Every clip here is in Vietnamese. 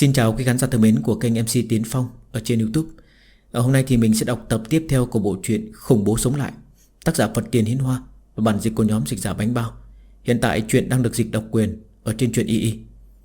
Xin chào quý khán giả thân mến của kênh MC Tiến Phong ở trên YouTube. Hôm nay thì mình sẽ đọc tập tiếp theo của bộ truyện Khủng Bố Sống Lại, tác giả Phật Tiền Hiến Hoa và bản dịch của nhóm dịch giả Bánh Bao. Hiện tại truyện đang được dịch độc quyền ở trên truyện II.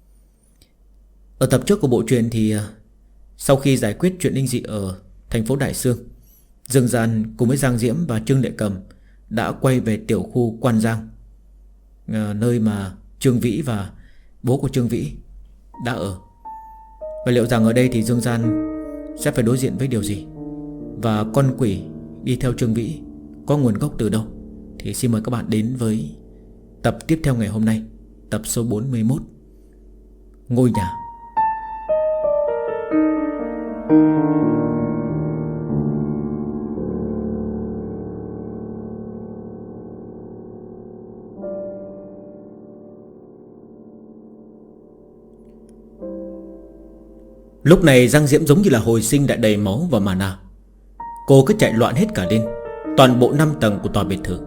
Ở tập trước của bộ truyện thì sau khi giải quyết chuyện linh dị ở thành phố Đại Xương, Dương Gian cùng với Giang Diễm và Trương Lệ Cầm đã quay về tiểu khu Quan Giang, nơi mà Trương Vĩ và bố của Trương Vĩ đã ở. Và liệu rằng ở đây thì Dương Gian sẽ phải đối diện với điều gì, và con quỷ đi theo Trương Vĩ có nguồn gốc từ đâu? Thì xin mời các bạn đến với tập tiếp theo ngày hôm nay, tập số 41, Ngôi Nhà. Lúc này Giang Diễm giống như là hồi sinh đã đầy máu và mana. Cô cứ chạy loạn hết cả lên toàn bộ 5 tầng của tòa biệt thự.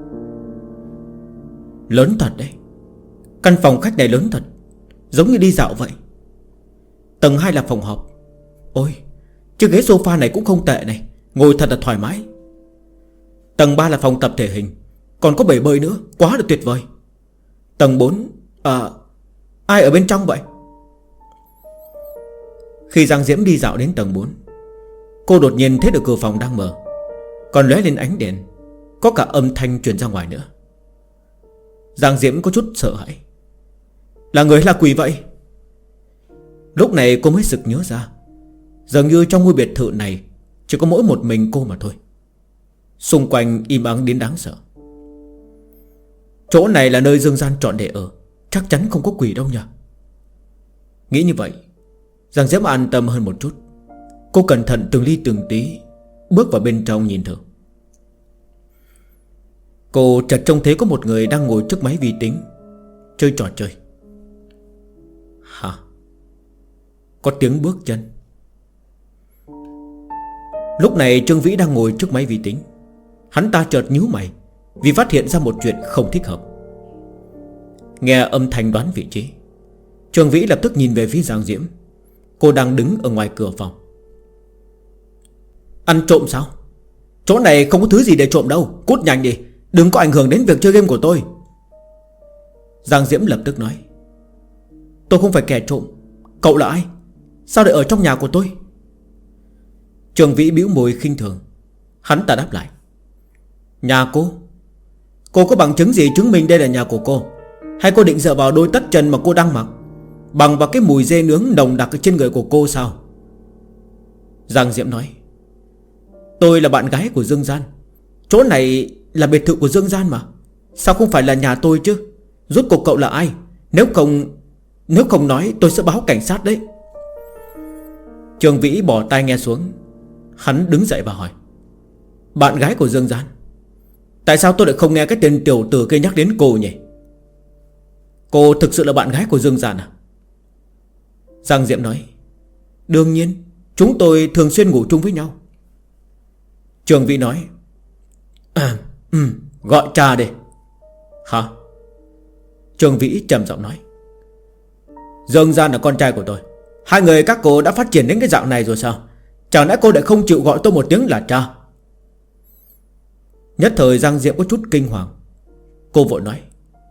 Lớn thật đấy. Căn phòng khách này lớn thật, giống như đi dạo vậy. Tầng 2 là phòng họp. Ôi, chiếc ghế sofa này cũng không tệ này, ngồi thật là thoải mái. Tầng 3 là phòng tập thể hình, còn có bể bơi nữa, quá là tuyệt vời. Tầng 4, ai ở bên trong vậy? Khi Giang Diễm đi dạo đến tầng 4, cô đột nhiên thấy được cửa phòng đang mở, còn lóe lên ánh đèn, có cả âm thanh truyền ra ngoài nữa. Giang Diễm có chút sợ hãi. Là người là quỷ vậy? Lúc này cô mới sực nhớ ra, dường như trong ngôi biệt thự này chỉ có mỗi một mình cô mà thôi. Xung quanh im ắng đến đáng sợ. Chỗ này là nơi Dương Gian chọn để ở, chắc chắn không có quỷ đâu nhỉ. Nghĩ như vậy, Giang Diễm an tâm hơn một chút. Cô cẩn thận từng ly từng tí bước vào bên trong nhìn thử. Cô chợt trông thấy có một người đang ngồi trước máy vi tính chơi trò chơi. Hả? Có tiếng bước chân. Lúc này Trương Vĩ đang ngồi trước máy vi tính. Hắn ta chợt nhíu mày vì phát hiện ra một chuyện không thích hợp. Nghe âm thanh đoán vị trí, Trương Vĩ lập tức nhìn về phía Giang Diễm. Cô đang đứng ở ngoài cửa phòng. Ăn trộm sao? Chỗ này không có thứ gì để trộm đâu, cút nhanh đi, đừng có ảnh hưởng đến việc chơi game của tôi. Giang Diễm lập tức nói. Tôi không phải kẻ trộm. Cậu là ai? Sao lại ở trong nhà của tôi? Trương Vĩ bĩu môi khinh thường. Hắn ta đáp lại. Nhà cô? Cô có bằng chứng gì chứng minh đây là nhà của cô? Hay cô định dựa vào đôi tất chân mà cô đang mặc, bằng vào cái mùi dê nướng nồng đặc trên người của cô sao? Giang Diễm nói. Tôi là bạn gái của Dương Gian. Chỗ này là biệt thự của Dương Gian mà, sao không phải là nhà tôi chứ? Rốt cuộc cậu là ai? Nếu không nói tôi sẽ báo cảnh sát đấy. Trương Vĩ bỏ tai nghe xuống. Hắn đứng dậy và hỏi. Bạn gái của Dương Gian? Tại sao tôi lại không nghe cái tên tiểu tử kia nhắc đến cô nhỉ? Cô thực sự là bạn gái của Dương Gian à? Giang Diễm nói. Đương nhiên, chúng tôi thường xuyên ngủ chung với nhau. Trương Vĩ nói. Gọi cha đi. Hả? Trương Vĩ trầm giọng nói. Dương Gian là con trai của tôi. Hai người các cô đã phát triển đến cái dạng này rồi sao? Chẳng lẽ cô lại không chịu gọi tôi một tiếng là cha? Nhất thời Giang Diễm có chút kinh hoàng. Cô vội nói.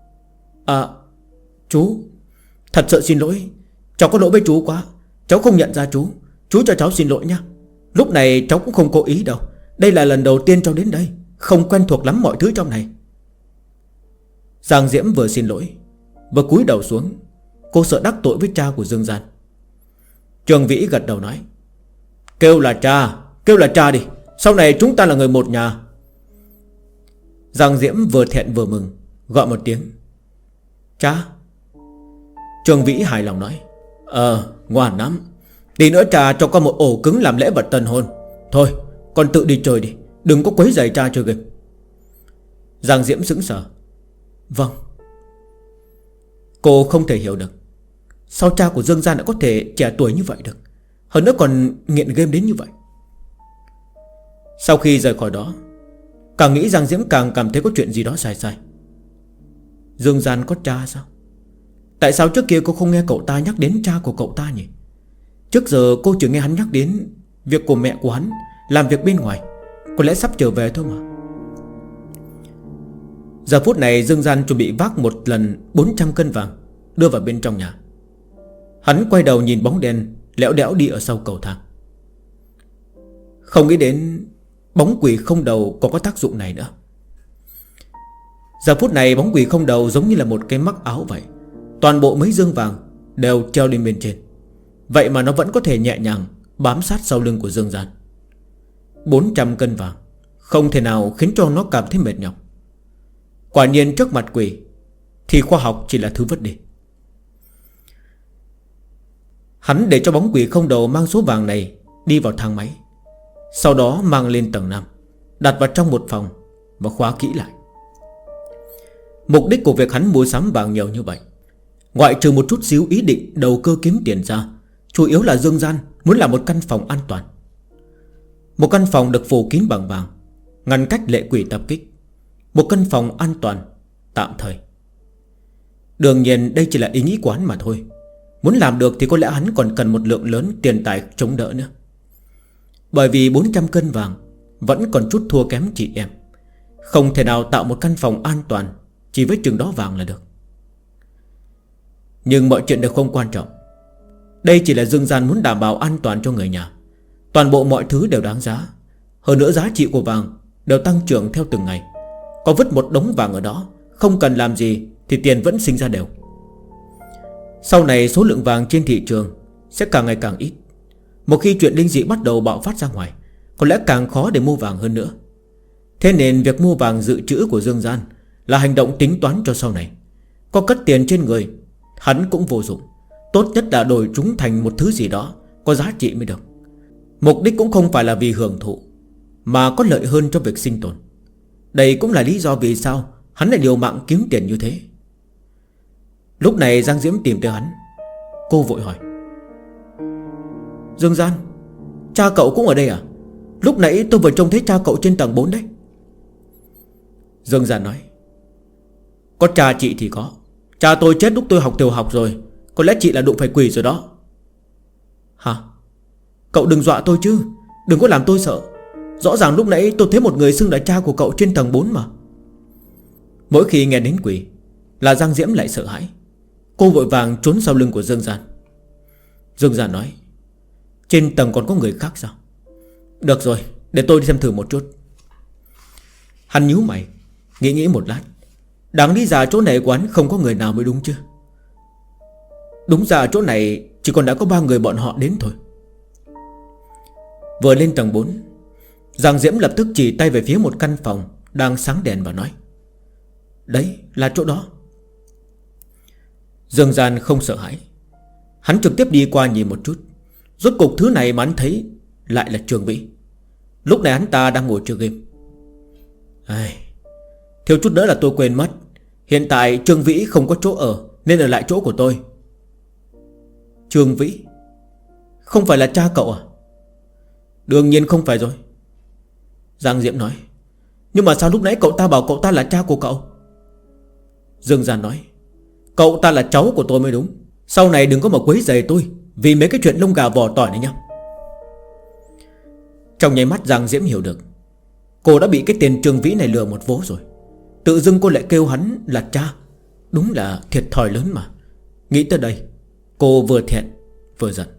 Chú, thật sự xin lỗi. Cháu có lỗi với chú quá. Cháu không nhận ra chú. Chú cho cháu xin lỗi nha. Lúc này cháu cũng không cố ý đâu. Đây là lần đầu tiên cháu đến đây, không quen thuộc lắm mọi thứ trong này. Giang Diễm vừa xin lỗi vừa cúi đầu xuống. Cô sợ đắc tội với cha của Dương Gian. Trương Vĩ gật đầu nói. Kêu là cha đi. Sau này chúng ta là người một nhà. Giang Diễm vừa thẹn vừa mừng, gọi một tiếng. Cha. Trương Vĩ hài lòng nói. Ngoan lắm. Tí nữa cha cho con một ổ cứng làm lễ vật tân hôn. Thôi con tự đi chơi đi, đừng có quấy rầy cha chơi game. Giang Diễm sững sờ. Vâng. Cô không thể hiểu được sao cha của Dương Gian lại có thể trẻ tuổi như vậy được, hơn nữa còn nghiện game đến như vậy. Sau khi rời khỏi đó, càng nghĩ Giang Diễm càng cảm thấy có chuyện gì đó sai sai. Dương Gian có cha sao? Tại sao trước kia cô không nghe cậu ta nhắc đến cha của cậu ta nhỉ? Trước giờ cô chưa nghe hắn nhắc đến việc của mẹ của hắn làm việc bên ngoài. Có lẽ sắp trở về thôi mà. Giờ phút này Dương Gian chuẩn bị vác một lần 400 cân vàng đưa vào bên trong nhà. Hắn quay đầu nhìn bóng đen lẽo đẽo đi ở sau cầu thang. Không nghĩ đến bóng quỷ không đầu còn có tác dụng này nữa. Giờ phút này bóng quỷ không đầu giống như là một cái mắc áo vậy. Toàn bộ mấy dương vàng đều treo lên bên trên. Vậy mà nó vẫn có thể nhẹ nhàng bám sát sau lưng của Dương Gian. 400 cân vàng không thể nào khiến cho nó cảm thấy mệt nhọc. Quả nhiên trước mặt quỷ thì khoa học chỉ là thứ vứt đi. Hắn để cho bóng quỷ không đầu mang số vàng này đi vào thang máy, sau đó mang lên tầng 5, đặt vào trong một phòng và khóa kỹ lại. Mục đích của việc hắn mua sắm vàng nhiều như vậy, ngoại trừ một chút xíu ý định đầu cơ kiếm tiền ra, chủ yếu là Dương Gian muốn làm một căn phòng an toàn. Một căn phòng được phủ kín bằng vàng, ngăn cách lệ quỷ tập kích. Một căn phòng an toàn tạm thời. Đương nhiên đây chỉ là ý nghĩ của hắn mà thôi. Muốn làm được thì có lẽ hắn còn cần một lượng lớn tiền tài chống đỡ nữa. Bởi vì 400 cân vàng vẫn còn chút thua kém chị em. Không thể nào tạo một căn phòng an toàn chỉ với chừng đó vàng là được. Nhưng mọi chuyện đều không quan trọng. Đây chỉ là Dương Gian muốn đảm bảo an toàn cho người nhà. Toàn bộ mọi thứ đều đáng giá. Hơn nữa giá trị của vàng đều tăng trưởng theo từng ngày. Có vứt một đống vàng ở đó, không cần làm gì thì tiền vẫn sinh ra đều. Sau này số lượng vàng trên thị trường sẽ càng ngày càng ít. Một khi chuyện linh dị bắt đầu bạo phát ra ngoài, có lẽ càng khó để mua vàng hơn nữa. Thế nên việc mua vàng dự trữ của Dương Gian là hành động tính toán cho sau này. Có cất tiền trên người hắn cũng vô dụng. Tốt nhất là đổi chúng thành một thứ gì đó có giá trị mới được. Mục đích cũng không phải là vì hưởng thụ, mà có lợi hơn cho việc sinh tồn. Đây cũng là lý do vì sao hắn lại liều mạng kiếm tiền như thế. Lúc này Giang Diễm tìm tới hắn. Cô vội hỏi: Dương Gian, cha cậu cũng ở đây à? Lúc nãy tôi vừa trông thấy cha cậu trên tầng 4 đấy. Dương Gian nói: có cha chị thì có. Cha tôi chết lúc tôi học tiểu học rồi. Có lẽ chị là đụng phải quỷ rồi đó. Hả? Cậu đừng dọa tôi chứ, đừng có làm tôi sợ. Rõ ràng lúc nãy tôi thấy một người xưng là cha của cậu trên tầng 4 mà. Mỗi khi nghe đến quỷ là Giang Diễm lại sợ hãi. Cô vội vàng trốn sau lưng của Dương Gian. Dương Gian nói: trên tầng còn có người khác sao? Được rồi, để tôi đi xem thử một chút. Hắn nhíu mày, nghĩ một lát. Đáng lý ra chỗ này của hắn không có người nào mới đúng chứ. Đúng ra chỗ này chỉ còn đã có 3 người bọn họ đến thôi. Vừa lên tầng 4, Giang Diễm lập tức chỉ tay về phía một căn phòng đang sáng đèn và nói: đấy là chỗ đó. Dương Gian không sợ hãi. Hắn trực tiếp đi qua nhìn một chút. Rốt cục thứ này mà hắn thấy lại là Trương Vĩ. Lúc này hắn ta đang ngồi chơi game. Thiếu chút nữa là tôi quên mất. Hiện tại Trương Vĩ không có chỗ ở nên ở lại chỗ của tôi. Trương Vĩ không phải là cha cậu à? Đương nhiên không phải rồi, Giang Diễm nói. Nhưng mà sao lúc nãy cậu ta bảo cậu ta là cha của cậu? Dương Gian nói: cậu ta là cháu của tôi mới đúng. Sau này đừng có mà quấy rầy tôi vì mấy cái chuyện lông gà vỏ tỏi này nhá. Trong nháy mắt Giang Diễm hiểu được cô đã bị cái tên Trương Vĩ này lừa một vố rồi. Tự dưng cô lại kêu hắn là cha. Đúng là thiệt thòi lớn mà. Nghĩ tới đây cô vừa thẹn vừa giận.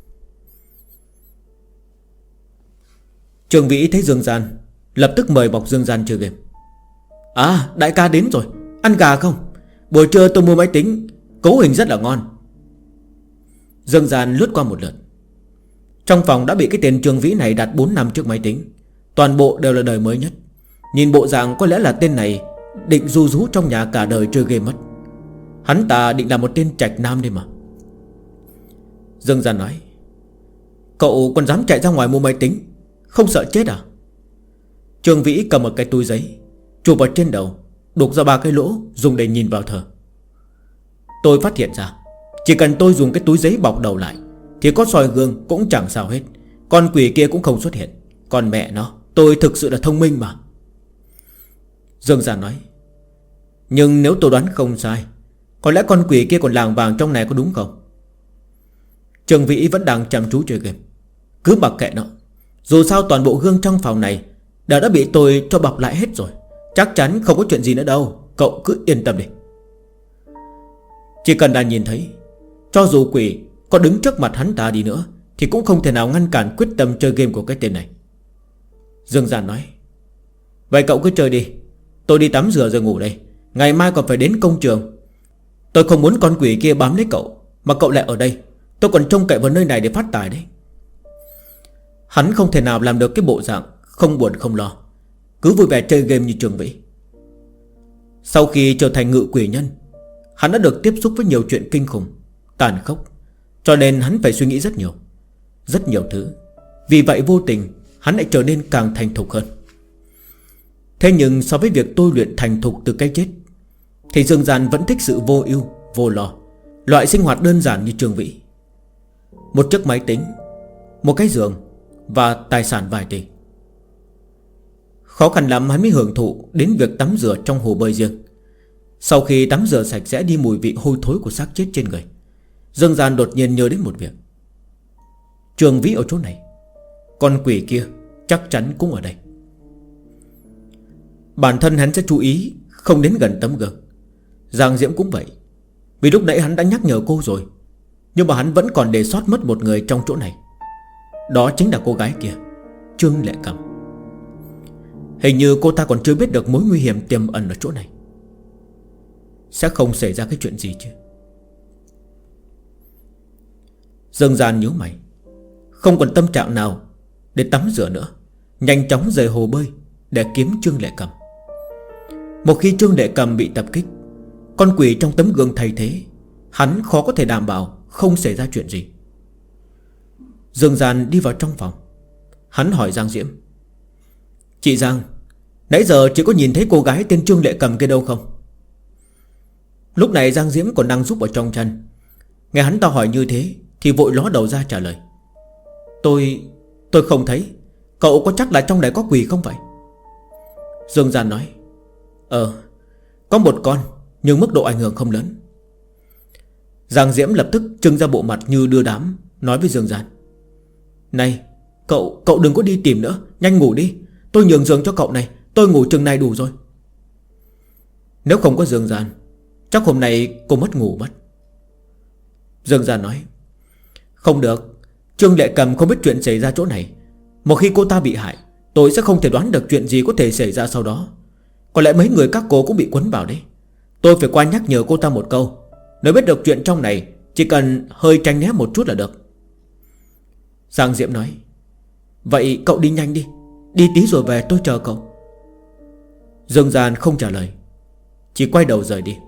Trương Vĩ thấy Dương Gian lập tức mời bọc Dương Gian chơi game. À, đại ca đến rồi, ăn gà không? Buổi trưa tôi mua máy tính, cấu hình rất là ngon. Dương Gian lướt qua một lượt. Trong phòng đã bị cái tên Trương Vĩ này đặt 4 năm trước máy tính. Toàn bộ đều là đời mới nhất. Nhìn bộ dạng có lẽ là tên này định ru rú trong nhà cả đời chơi game mất. Hắn ta định là một tên trạch nam đi mà. Dương Gian nói: cậu còn dám chạy ra ngoài mua máy tính, không sợ chết à? Trương Vĩ cầm một cái túi giấy, chụp vào trên đầu, đục ra 3 cái lỗ dùng để nhìn vào thờ. Tôi phát hiện ra chỉ cần tôi dùng cái túi giấy bọc đầu lại thì có soi gương cũng chẳng sao hết. Con quỷ kia cũng không xuất hiện. Còn mẹ nó, tôi thực sự là thông minh mà. Dương Gian nói: nhưng nếu tôi đoán không sai, có lẽ con quỷ kia còn làng vàng trong này có đúng không? Trường Vĩ vẫn đang chăm chú chơi game. Cứ mặc kệ nó. Dù sao toàn bộ gương trong phòng này đã bị tôi cho bọc lại hết rồi. Chắc chắn không có chuyện gì nữa đâu. Cậu cứ yên tâm đi. Chỉ cần đã nhìn thấy, cho dù quỷ có đứng trước mặt hắn ta đi nữa thì cũng không thể nào ngăn cản quyết tâm chơi game của cái tên này. Dương Giản nói: vậy cậu cứ chơi đi, tôi đi tắm rửa rồi ngủ đây. Ngày mai còn phải đến công trường. Tôi không muốn con quỷ kia bám lấy cậu, mà cậu lại ở đây. Tôi còn trông cậy vào nơi này để phát tài đấy. Hắn không thể nào làm được cái bộ dạng không buồn không lo, cứ vui vẻ chơi game như Trường Vĩ. Sau khi trở thành ngự quỷ nhân, hắn đã được tiếp xúc với nhiều chuyện kinh khủng, tàn khốc, cho nên hắn phải suy nghĩ rất nhiều, rất nhiều thứ. Vì vậy vô tình hắn lại trở nên càng thành thục hơn. Thế nhưng so với việc tôi luyện thành thục từ cái chết, thì Dương Giản vẫn thích sự vô ưu vô lo, loại sinh hoạt đơn giản như Trường Vĩ. Một chiếc máy tính, một cái giường và tài sản vài tỷ. Khó khăn lắm hắn mới hưởng thụ đến việc tắm rửa trong hồ bơi riêng. Sau khi tắm rửa sạch sẽ đi mùi vị hôi thối của xác chết trên người, Dương Giản đột nhiên nhớ đến một việc. Trường Vĩ ở chỗ này, con quỷ kia chắc chắn cũng ở đây. Bản thân hắn sẽ chú ý không đến gần tấm gương. Giang Diễm cũng vậy. Vì lúc nãy hắn đã nhắc nhở cô rồi, nhưng mà hắn vẫn còn để sót mất một người trong chỗ này. Đó chính là cô gái kia, Trương Lệ Cầm. Hình như cô ta còn chưa biết được mối nguy hiểm tiềm ẩn ở chỗ này. Sẽ không xảy ra cái chuyện gì chứ? Dương Giản nhíu mày, không còn tâm trạng nào để tắm rửa nữa, nhanh chóng rời hồ bơi để kiếm Trương Lệ Cầm. Một khi Trương Lệ Cầm bị tập kích, con quỷ trong tấm gương thay thế, hắn khó có thể đảm bảo không xảy ra chuyện gì. Dương Giản đi vào trong phòng. Hắn hỏi Giang Diễm: chị Giang, nãy giờ chị có nhìn thấy cô gái tên Trương Lệ Cầm kia đâu không? Lúc này Giang Diễm còn đang giúp ở trong chân. Nghe hắn ta hỏi như thế thì vội ló đầu ra trả lời: Tôi không thấy. Cậu có chắc là trong này có quỷ không vậy? Dương Giản nói: có một con, nhưng mức độ ảnh hưởng không lớn. Giang Diễm lập tức trưng ra bộ mặt như đưa đám, nói với Dương Giản: này, cậu đừng có đi tìm nữa, nhanh ngủ đi. Tôi nhường giường cho cậu này, tôi ngủ chừng này đủ rồi. Nếu không có Dương Giản, chắc hôm nay cô mất ngủ mất. Dương Giản nói: không được, Trương Lệ Cầm không biết chuyện xảy ra chỗ này. Một khi cô ta bị hại, tôi sẽ không thể đoán được chuyện gì có thể xảy ra sau đó. Có lẽ mấy người các cô cũng bị quấn vào đấy. Tôi phải qua nhắc nhở cô ta một câu. Nếu biết được chuyện trong này, chỉ cần hơi tránh né một chút là được. Giang Diễm nói: vậy cậu đi nhanh đi, đi tí rồi về tôi chờ cậu. Dương Giản không trả lời, chỉ quay đầu rời đi.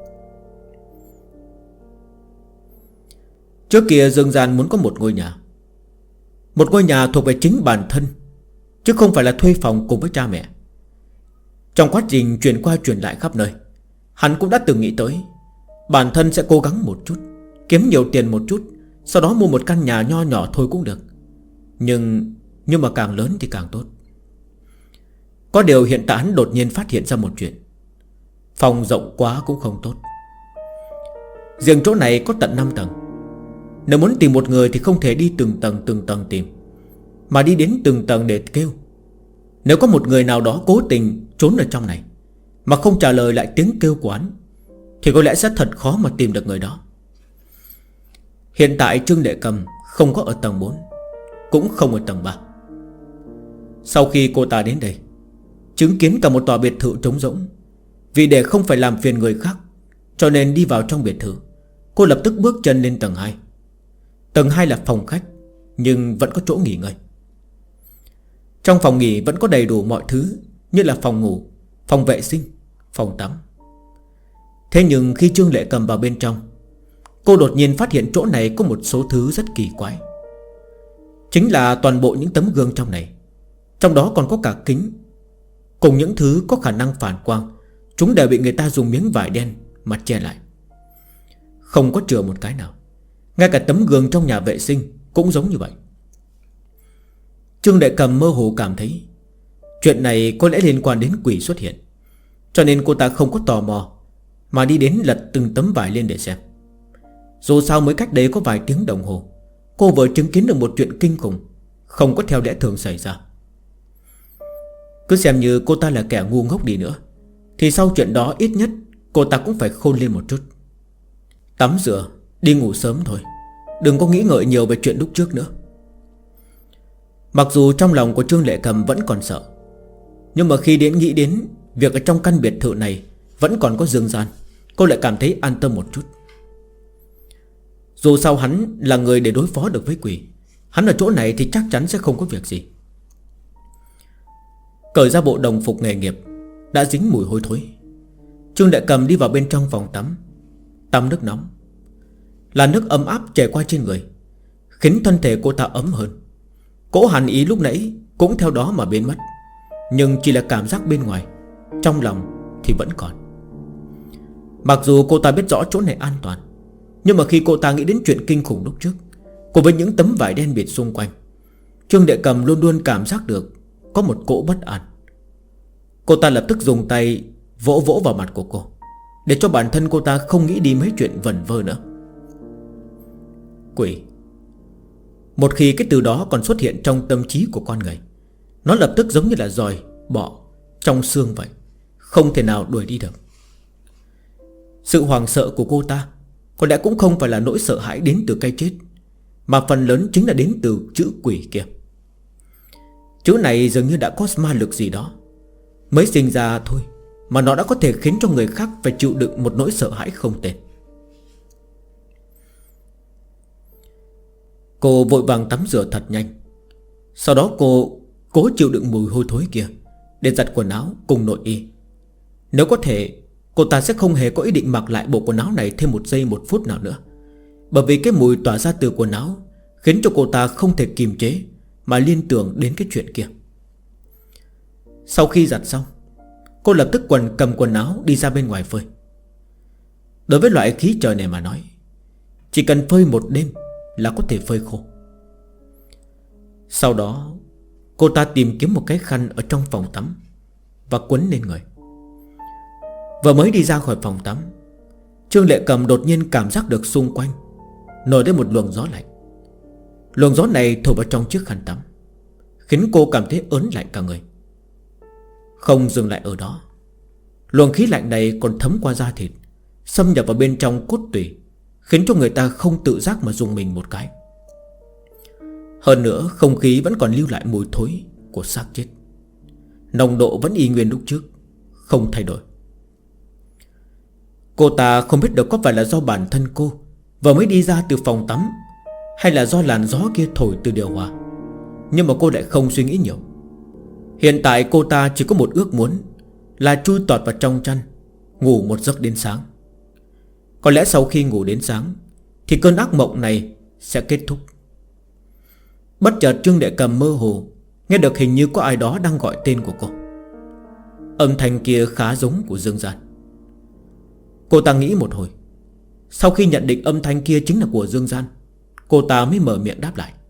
Trước kia Dương Giản muốn có một ngôi nhà. Một ngôi nhà thuộc về chính bản thân, chứ không phải là thuê phòng cùng với cha mẹ. Trong quá trình chuyển qua chuyển lại khắp nơi, hắn cũng đã từng nghĩ tới bản thân sẽ cố gắng một chút, kiếm nhiều tiền một chút, sau đó mua một căn nhà nho nhỏ thôi cũng được. Nhưng mà càng lớn thì càng tốt. Có điều hiện tại hắn đột nhiên phát hiện ra một chuyện: phòng rộng quá cũng không tốt. Riêng chỗ này có tận 5 tầng. Nếu muốn tìm một người thì không thể đi từng tầng tìm, mà đi đến từng tầng để kêu. Nếu có một người nào đó cố tình trốn ở trong này mà không trả lời lại tiếng kêu của hắn, thì có lẽ sẽ thật khó mà tìm được người đó. Hiện tại Trương Lệ Cầm không có ở tầng 4, cũng không ở tầng 3. Sau khi cô ta đến đây, chứng kiến cả một tòa biệt thự trống rỗng, vì để không phải làm phiền người khác, cho nên đi vào trong biệt thự. Cô lập tức bước chân lên tầng 2. Tầng 2 là phòng khách, nhưng vẫn có chỗ nghỉ ngơi. Trong phòng nghỉ vẫn có đầy đủ mọi thứ, như là phòng ngủ, phòng vệ sinh, phòng tắm. Thế nhưng khi Trương Lệ Cầm vào bên trong, cô đột nhiên phát hiện chỗ này có một số thứ rất kỳ quái. Chính là toàn bộ những tấm gương trong này, trong đó còn có cả kính, cùng những thứ có khả năng phản quang. Chúng đều bị người ta dùng miếng vải đen mà che lại, không có chừa một cái nào. Ngay cả tấm gương trong nhà vệ sinh cũng giống như vậy. Trương Lệ Cầm mơ hồ cảm thấy chuyện này có lẽ liên quan đến quỷ xuất hiện, cho nên cô ta không có tò mò, mà đi đến lật từng tấm vải lên để xem. Dù sao mới cách đấy có vài tiếng đồng hồ, cô vừa chứng kiến được một chuyện kinh khủng, không có theo lẽ thường xảy ra. Cứ xem như cô ta là kẻ ngu ngốc đi nữa, thì sau chuyện đó ít nhất cô ta cũng phải khôn lên một chút. Tắm rửa, đi ngủ sớm thôi, đừng có nghĩ ngợi nhiều về chuyện lúc trước nữa. Mặc dù trong lòng của Trương Lệ Cầm vẫn còn sợ, nhưng mà khi nghĩ đến việc ở trong căn biệt thự này vẫn còn có Dương Gian, cô lại cảm thấy an tâm một chút. Dù sao hắn là người để đối phó được với quỷ, hắn ở chỗ này thì chắc chắn sẽ không có việc gì. Cởi ra bộ đồng phục nghề nghiệp đã dính mùi hôi thối, Trương Lệ Cầm đi vào bên trong phòng tắm. Tắm nước nóng, là nước ấm áp chảy qua trên người, khiến thân thể cô ta ấm hơn. Cỗ hàn ý lúc nãy cũng theo đó mà biến mất, nhưng chỉ là cảm giác bên ngoài, trong lòng thì vẫn còn. Mặc dù cô ta biết rõ chỗ này an toàn, nhưng mà khi cô ta nghĩ đến chuyện kinh khủng lúc trước, cùng với những tấm vải đen bịt xung quanh, Trương Lệ Cầm luôn luôn cảm giác được có một cỗ bất an. Cô ta lập tức dùng tay vỗ vỗ vào mặt của cô, để cho bản thân cô ta không nghĩ đi mấy chuyện vẩn vơ nữa. Quỷ. Một khi cái từ đó còn xuất hiện trong tâm trí của con người, nó lập tức giống như là giòi, bọ trong xương vậy, không thể nào đuổi đi được. Sự hoảng sợ của cô ta có lẽ cũng không phải là nỗi sợ hãi đến từ cái chết, mà phần lớn chính là đến từ chữ quỷ kia. Chữ này dường như đã có ma lực gì đó, mới sinh ra thôi mà nó đã có thể khiến cho người khác phải chịu đựng một nỗi sợ hãi không tên. Cô vội vàng tắm rửa thật nhanh. Sau đó cô cố chịu đựng mùi hôi thối kia để giặt quần áo cùng nội y. Nếu có thể, cô ta sẽ không hề có ý định mặc lại bộ quần áo này thêm một giây một phút nào nữa, bởi vì cái mùi tỏa ra từ quần áo khiến cho cô ta không thể kiềm chế mà liên tưởng đến cái chuyện kia. Sau khi giặt xong, cô lập tức cầm quần áo đi ra bên ngoài phơi. Đối với loại khí trời này mà nói, chỉ cần phơi một đêm là có thể phơi khô. Sau đó cô ta tìm kiếm một cái khăn ở trong phòng tắm và quấn lên người. Vừa mới đi ra khỏi phòng tắm, Trương Lệ Cầm đột nhiên cảm giác được xung quanh nổi lên một luồng gió lạnh. Luồng gió này thổi vào trong chiếc khăn tắm, khiến cô cảm thấy ớn lạnh cả người. Không dừng lại ở đó, luồng khí lạnh này còn thấm qua da thịt, xâm nhập vào bên trong cốt tủy, khiến cho người ta không tự giác mà rùng mình một cái. Hơn nữa, không khí vẫn còn lưu lại mùi thối của xác chết. Nồng độ vẫn y nguyên lúc trước, không thay đổi. Cô ta không biết được có phải là do bản thân cô vừa mới đi ra từ phòng tắm, hay là do làn gió kia thổi từ điều hòa. Nhưng mà cô lại không suy nghĩ nhiều. Hiện tại cô ta chỉ có một ước muốn, là chui tọt vào trong chăn, ngủ một giấc đến sáng. Có lẽ sau khi ngủ đến sáng thì cơn ác mộng này sẽ kết thúc. Bất chợt Trương Lệ Cầm mơ hồ nghe được hình như có ai đó đang gọi tên của cô. Âm thanh kia khá giống của Dương Gian. Cô ta nghĩ một hồi, sau khi nhận định âm thanh kia chính là của Dương Gian, cô ta mới mở miệng đáp lại: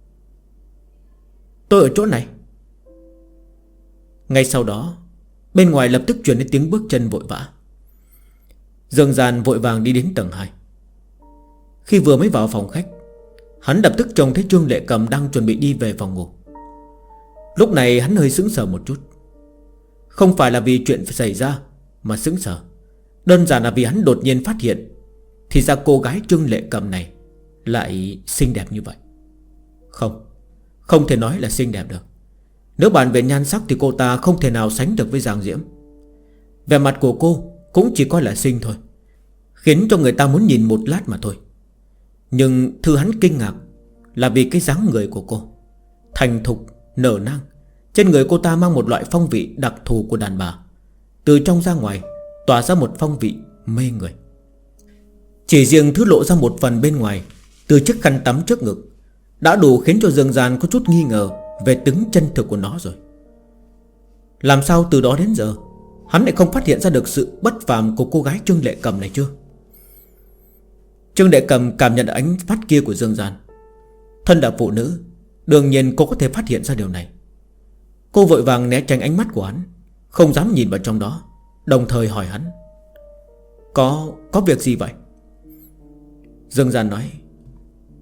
"Tôi ở chỗ này." Ngay sau đó, bên ngoài lập tức truyền đến tiếng bước chân vội vã. Dương Gian vội vàng đi đến tầng 2. Khi vừa mới vào phòng khách, hắn lập tức trông thấy Trương Lệ Cầm đang chuẩn bị đi về phòng ngủ. Lúc này hắn hơi sững sờ một chút. Không phải là vì chuyện xảy ra mà sững sờ, đơn giản là vì hắn đột nhiên phát hiện thì ra cô gái Trương Lệ Cầm này lại xinh đẹp như vậy. Không thể nói là xinh đẹp được. Nếu bàn về nhan sắc thì cô ta không thể nào sánh được với Giang Diễm. Vẻ mặt của cô cũng chỉ coi là xinh thôi, khiến cho người ta muốn nhìn một lát mà thôi. Nhưng thứ hắn kinh ngạc là vì cái dáng người của cô thành thục, nở nang. Trên người cô ta mang một loại phong vị đặc thù của đàn bà, từ trong ra ngoài tỏa ra một phong vị mê người. Chỉ riêng thứ lộ ra một phần bên ngoài từ chiếc khăn tắm trước ngực đã đủ khiến cho Dương Gian có chút nghi ngờ về tính chân thực của nó rồi. Làm sao từ đó đến giờ hắn lại không phát hiện ra được sự bất phàm của cô gái Trương Lệ Cầm này chưa? Trương Lệ Cầm cảm nhận ánh mắt kia của Dương Gian. Thân là phụ nữ, đương nhiên cô có thể phát hiện ra điều này. Cô vội vàng né tránh ánh mắt của hắn, không dám nhìn vào trong đó, đồng thời hỏi hắn: Có việc gì vậy? Dương Gian nói: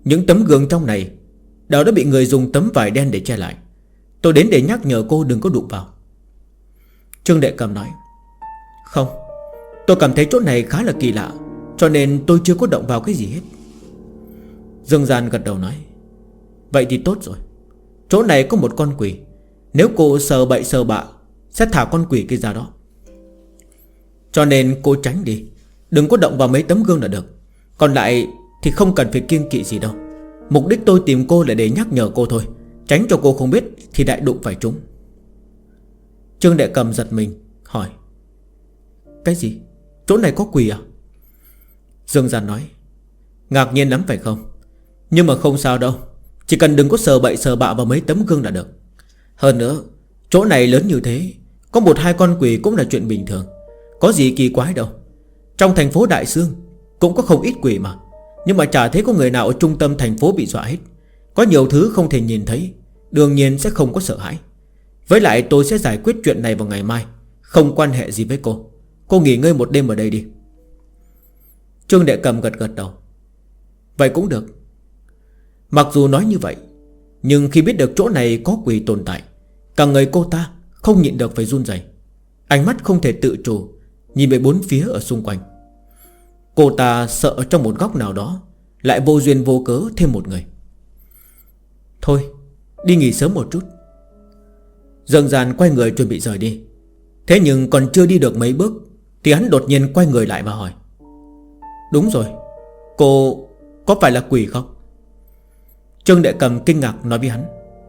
Những tấm gương trong này đều đã bị người dùng tấm vải đen để che lại. Tôi đến để nhắc nhở cô đừng có đụng vào. Trương Đệ Cầm nói: Không, tôi cảm thấy chỗ này khá là kỳ lạ, cho nên tôi chưa có động vào cái gì hết. Dương Gian gật đầu nói: Vậy thì tốt rồi. Chỗ này có một con quỷ, nếu cô sờ bậy sờ bạ sẽ thả con quỷ kia ra đó. Cho nên cô tránh đi, đừng có động vào mấy tấm gương là được. Còn lại thì không cần phải kiêng kỵ gì đâu. Mục đích tôi tìm cô là để nhắc nhở cô thôi, tránh cho cô không biết thì lại đụng phải chúng. Trương Đệ Cầm giật mình hỏi: Cái gì? Chỗ này có quỷ à? Dương Gian nói: Ngạc nhiên lắm phải không? Nhưng mà không sao đâu, chỉ cần đừng có sờ bậy sờ bạ vào mấy tấm gương là được. Hơn nữa, chỗ này lớn như thế, có một hai con quỷ cũng là chuyện bình thường, có gì kỳ quái đâu. Trong thành phố Đại Sương cũng có không ít quỷ mà, nhưng mà chả thấy có người nào ở trung tâm thành phố bị dọa hết. Có nhiều thứ không thể nhìn thấy, đương nhiên sẽ không có sợ hãi. Với lại tôi sẽ giải quyết chuyện này vào ngày mai, không quan hệ gì với cô. Cô nghỉ ngơi một đêm ở đây đi. Trương Đệ Cầm gật gật đầu: Vậy cũng được. Mặc dù nói như vậy, nhưng khi biết được chỗ này có quỷ tồn tại, cả người cô ta không nhịn được phải run rẩy. Ánh mắt không thể tự chủ nhìn về bốn phía ở xung quanh. Cô ta sợ trong một góc nào đó lại vô duyên vô cớ thêm một người. Thôi, đi nghỉ sớm một chút. Dương Gian quay người chuẩn bị rời đi. Thế nhưng còn chưa đi được mấy bước thì hắn đột nhiên quay người lại và hỏi: Đúng rồi, cô có phải là quỷ không? Trương Đệ Cầm kinh ngạc nói với hắn: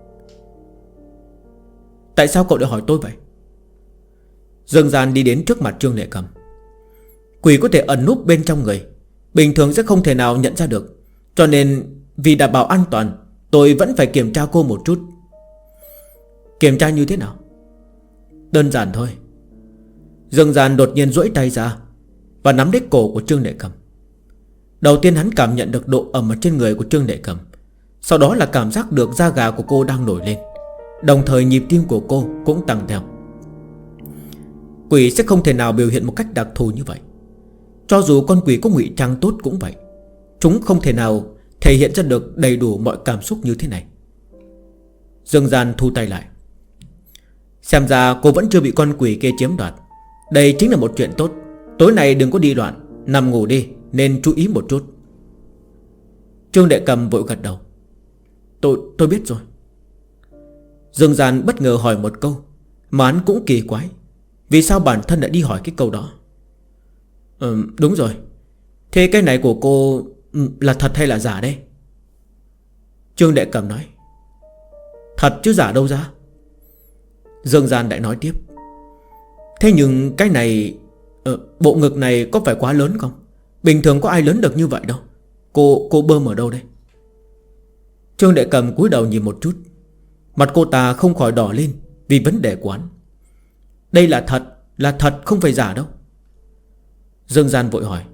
Tại sao cậu lại hỏi tôi vậy? Dương Gian đi đến trước mặt Trương Đệ Cầm: Quỷ có thể ẩn núp bên trong người, bình thường sẽ không thể nào nhận ra được. Cho nên vì đảm bảo an toàn, tôi vẫn phải kiểm tra cô một chút. Kiểm tra như thế nào? Đơn giản thôi. Dương Gian đột nhiên duỗi tay ra và nắm lấy cổ của Trương Đệ Cầm. Đầu tiên hắn cảm nhận được độ ẩm ở trên người của Trương Đệ Cầm, sau đó là cảm giác được da gà của cô đang nổi lên, đồng thời nhịp tim của cô cũng tăng theo. Quỷ sẽ không thể nào biểu hiện một cách đặc thù như vậy. Cho dù con quỷ có ngụy trang tốt cũng vậy, chúng không thể nào thể hiện ra được đầy đủ mọi cảm xúc như thế này. Dương Gian thu tay lại. Xem ra cô vẫn chưa bị con quỷ kia chiếm đoạt. Đây chính là một chuyện tốt. Tối nay đừng có đi loạn, nằm ngủ đi, nên chú ý một chút. Trương Đệ Cầm vội gật đầu: Tôi biết rồi. Dương Gian bất ngờ hỏi một câu mà hắn cũng kỳ quái, vì sao bản thân lại đi hỏi cái câu đó. Đúng rồi. Thế cái này của cô là thật hay là giả đây? Trương Đệ Cầm nói: Thật chứ giả đâu ra. Dương Gian lại nói tiếp: Thế nhưng cái này bộ ngực này có phải quá lớn không? Bình thường có ai lớn được như vậy đâu. Cô bơm ở đâu đây? Trương Đệ Cầm cúi đầu nhìn một chút. Mặt cô ta không khỏi đỏ lên vì vấn đề của hắn. Đây là thật không phải giả đâu. Dương Gian vội hỏi: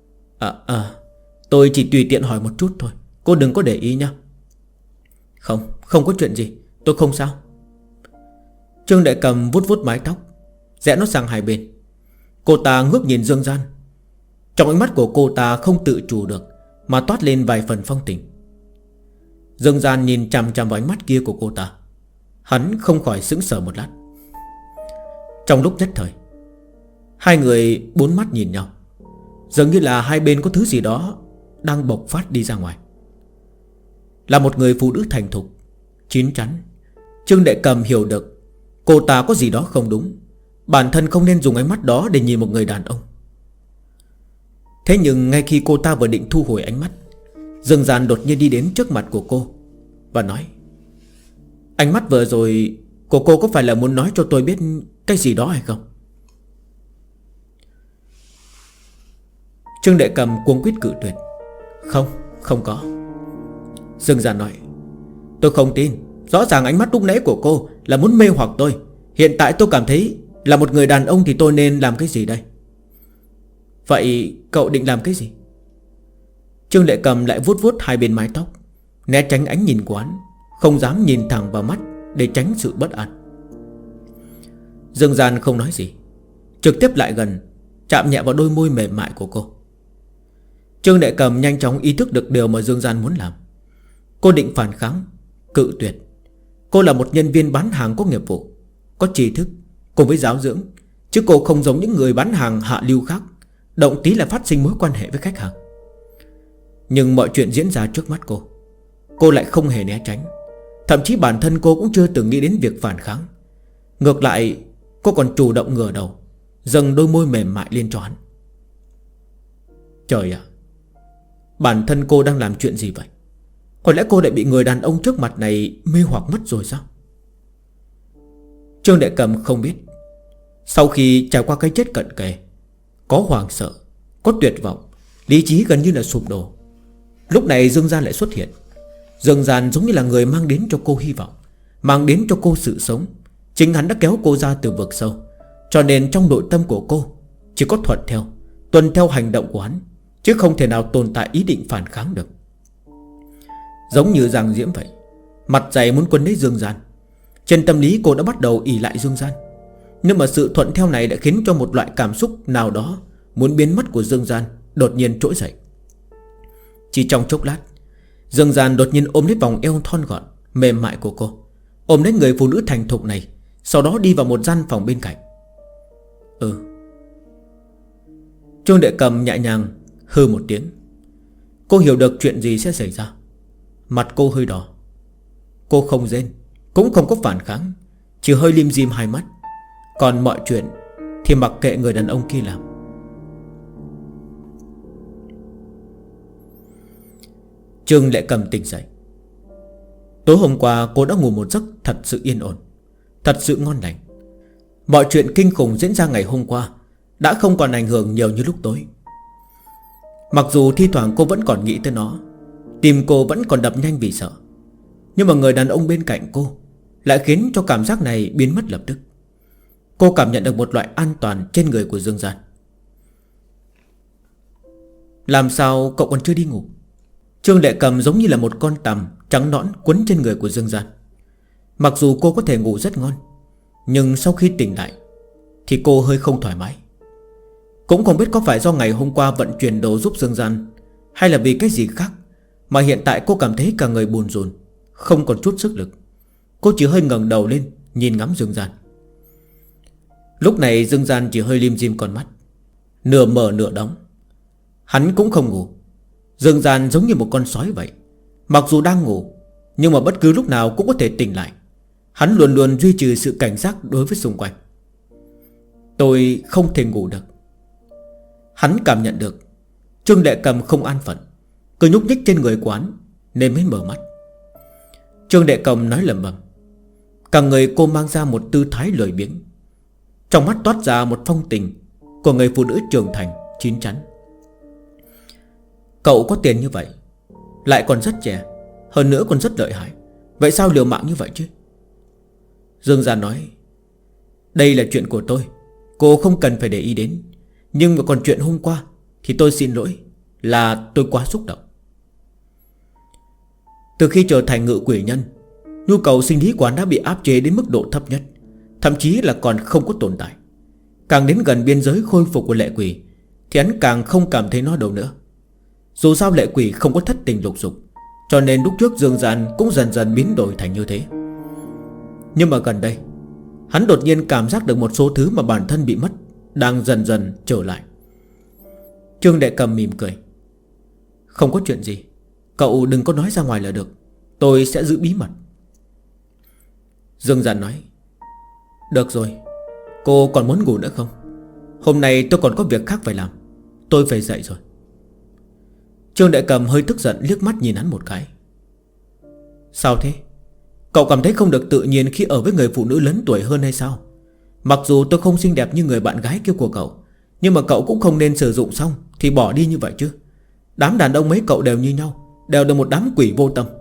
Tôi chỉ tùy tiện hỏi một chút thôi, cô đừng có để ý nhá. Không có chuyện gì, tôi không sao. Trương Đệ Cầm vuốt vuốt mái tóc, rẽ nó sang hai bên. Cô ta ngước nhìn Dương Gian. Trong ánh mắt của cô ta không tự chủ được mà toát lên vài phần phong tình. Dương Gian nhìn chằm chằm vào ánh mắt kia của cô ta, hắn không khỏi sững sờ một lát. Trong lúc nhất thời, hai người bốn mắt nhìn nhau, dường như là hai bên có thứ gì đó đang bộc phát đi ra ngoài. Là một người phụ nữ thành thục, chín chắn, Trương Đệ Cầm hiểu được cô ta có gì đó không đúng. Bản thân không nên dùng ánh mắt đó để nhìn một người đàn ông. Thế nhưng ngay khi cô ta vừa định thu hồi ánh mắt, Dương Gian đột nhiên đi đến trước mặt của cô và nói: Ánh mắt vừa rồi của cô có phải là muốn nói cho tôi biết cái gì đó hay không? Trương Đệ Cầm cuống quýt cự tuyệt: Không có. Dương Gian nói: Tôi không tin. Rõ ràng ánh mắt lúc nãy của cô là muốn mê hoặc tôi. Hiện tại tôi cảm thấy là một người đàn ông thì tôi nên làm cái gì đây? Vậy cậu định làm cái gì? Trương Đệ Cầm lại vuốt vuốt hai bên mái tóc, né tránh ánh nhìn của hắn, không dám nhìn thẳng vào mắt để tránh sự bất an. Dương Gian không nói gì, trực tiếp lại gần, chạm nhẹ vào đôi môi mềm mại của cô. Trương Đệ Cầm nhanh chóng ý thức được điều mà Dương Gian muốn làm, Cô định phản kháng, cự tuyệt. Cô là một nhân viên bán hàng có nghiệp vụ, có tri thức cùng với giáo dưỡng, chứ cô không giống những người bán hàng hạ lưu khác, động tí là phát sinh mối quan hệ với khách hàng. Nhưng mọi chuyện diễn ra trước mắt cô lại không hề né tránh. Thậm chí bản thân cô cũng chưa từng nghĩ đến việc phản kháng. Ngược lại, cô còn chủ động ngửa đầu, dâng đôi môi mềm mại lên cho hắn. Trời ạ, bản thân cô đang làm chuyện gì vậy? Có lẽ cô lại bị người đàn ông trước mặt này mê hoặc mất rồi sao? Trương Đại Cầm không biết, sau khi trải qua cái chết cận kề, có hoảng sợ, có tuyệt vọng, lý trí gần như là sụp đổ, lúc này Dương Gian lại xuất hiện. Dương Gian giống như là người mang đến cho cô hy vọng, mang đến cho cô sự sống. Chính hắn đã kéo cô ra từ vực sâu, cho nên trong nội tâm của cô chỉ có thuận theo, tuân theo hành động của hắn, chứ không thể nào tồn tại ý định phản kháng được. Giống như Giang Diễm vậy, mặt dày muốn quấn lấy Dương Gian. Trên tâm lý cô đã bắt đầu ỷ lại Dương Gian, nhưng mà sự thuận theo này đã khiến cho một loại cảm xúc nào đó muốn biến mất của Dương Gian đột nhiên trỗi dậy. Chỉ trong chốc lát, Dương Gian đột nhiên ôm lấy vòng eo thon gọn mềm mại của cô, ôm lấy người phụ nữ thành thục này, sau đó đi vào một gian phòng bên cạnh. Trương Đệ Cầm nhẹ nhàng hừ một tiếng. Cô hiểu được chuyện gì sẽ xảy ra. Mặt cô hơi đỏ. Cô không rên, cũng không có phản kháng, chỉ hơi lim dim hai mắt. Còn mọi chuyện thì mặc kệ người đàn ông kia làm. Trương Lệ Cầm tỉnh dậy. Tối hôm qua cô đã ngủ một giấc thật sự yên ổn, thật sự ngon lành. Mọi chuyện kinh khủng diễn ra ngày hôm qua đã không còn ảnh hưởng nhiều như lúc tối. Mặc dù thi thoảng cô vẫn còn nghĩ tới nó, tim cô vẫn còn đập nhanh vì sợ, nhưng mà người đàn ông bên cạnh cô lại khiến cho cảm giác này biến mất lập tức. Cô cảm nhận được một loại an toàn trên người của Dương Gian. Làm sao cậu còn chưa đi ngủ? Trương Lệ Cầm giống như là một con tằm trắng nõn quấn trên người của Dương Gian. Mặc dù cô có thể ngủ rất ngon, nhưng sau khi tỉnh lại thì cô hơi không thoải mái. Cũng không biết có phải do ngày hôm qua vận chuyển đồ giúp Dương Gian, hay là vì cái gì khác, mà hiện tại cô cảm thấy cả người buồn rùn, không còn chút sức lực. Cô chỉ hơi ngẩng đầu lên nhìn ngắm Dương Gian. Lúc này Dương Gian chỉ hơi lim dim con mắt, nửa mở nửa đóng. Hắn cũng không ngủ. Dương Gian giống như một con sói vậy, mặc dù đang ngủ, nhưng mà bất cứ lúc nào cũng có thể tỉnh lại. Hắn luôn luôn duy trì sự cảnh giác đối với xung quanh. Tôi không thể ngủ được. Hắn cảm nhận được Trương Lệ Cầm không an phận, cứ nhúc nhích trên người của hắn nên mới mở mắt. Trương Lệ Cầm nói lẩm bẩm. Cả người cô mang ra một tư thái lười biếng, trong mắt toát ra một phong tình của người phụ nữ trưởng thành chín chắn. Cậu có tiền như vậy, lại còn rất trẻ, hơn nữa còn rất lợi hại, vậy sao liều mạng như vậy chứ? Dương Gian nói. Đây là chuyện của tôi, cô không cần phải để ý đến. Nhưng mà còn chuyện hôm qua thì tôi xin lỗi, là tôi quá xúc động. Từ khi trở thành ngự quỷ nhân, nhu cầu sinh lý của hắn đã bị áp chế đến mức độ thấp nhất, thậm chí là còn không có tồn tại. Càng đến gần biên giới khôi phục của lệ quỷ thì hắn càng không cảm thấy nó đâu nữa. Dù sao lệ quỷ không có thất tình lục dục, cho nên lúc trước Dương Gian cũng dần dần biến đổi thành như thế. Nhưng mà gần đây hắn đột nhiên cảm giác được một số thứ mà bản thân bị mất đang dần dần trở lại. Trương Đệ Cầm mỉm cười. Không có chuyện gì, cậu đừng có nói ra ngoài là được, tôi sẽ giữ bí mật. Dương Gian nói. Được rồi, cô còn muốn ngủ nữa không? Hôm nay tôi còn có việc khác phải làm, tôi phải dậy rồi. Trương Đại Cầm hơi tức giận liếc mắt nhìn hắn một cái. Sao thế? Cậu cảm thấy không được tự nhiên khi ở với người phụ nữ lớn tuổi hơn hay sao? Mặc dù tôi không xinh đẹp như người bạn gái kia của cậu, nhưng mà cậu cũng không nên sử dụng xong thì bỏ đi như vậy chứ. Đám đàn ông mấy cậu đều như nhau, đều là một đám quỷ vô tâm.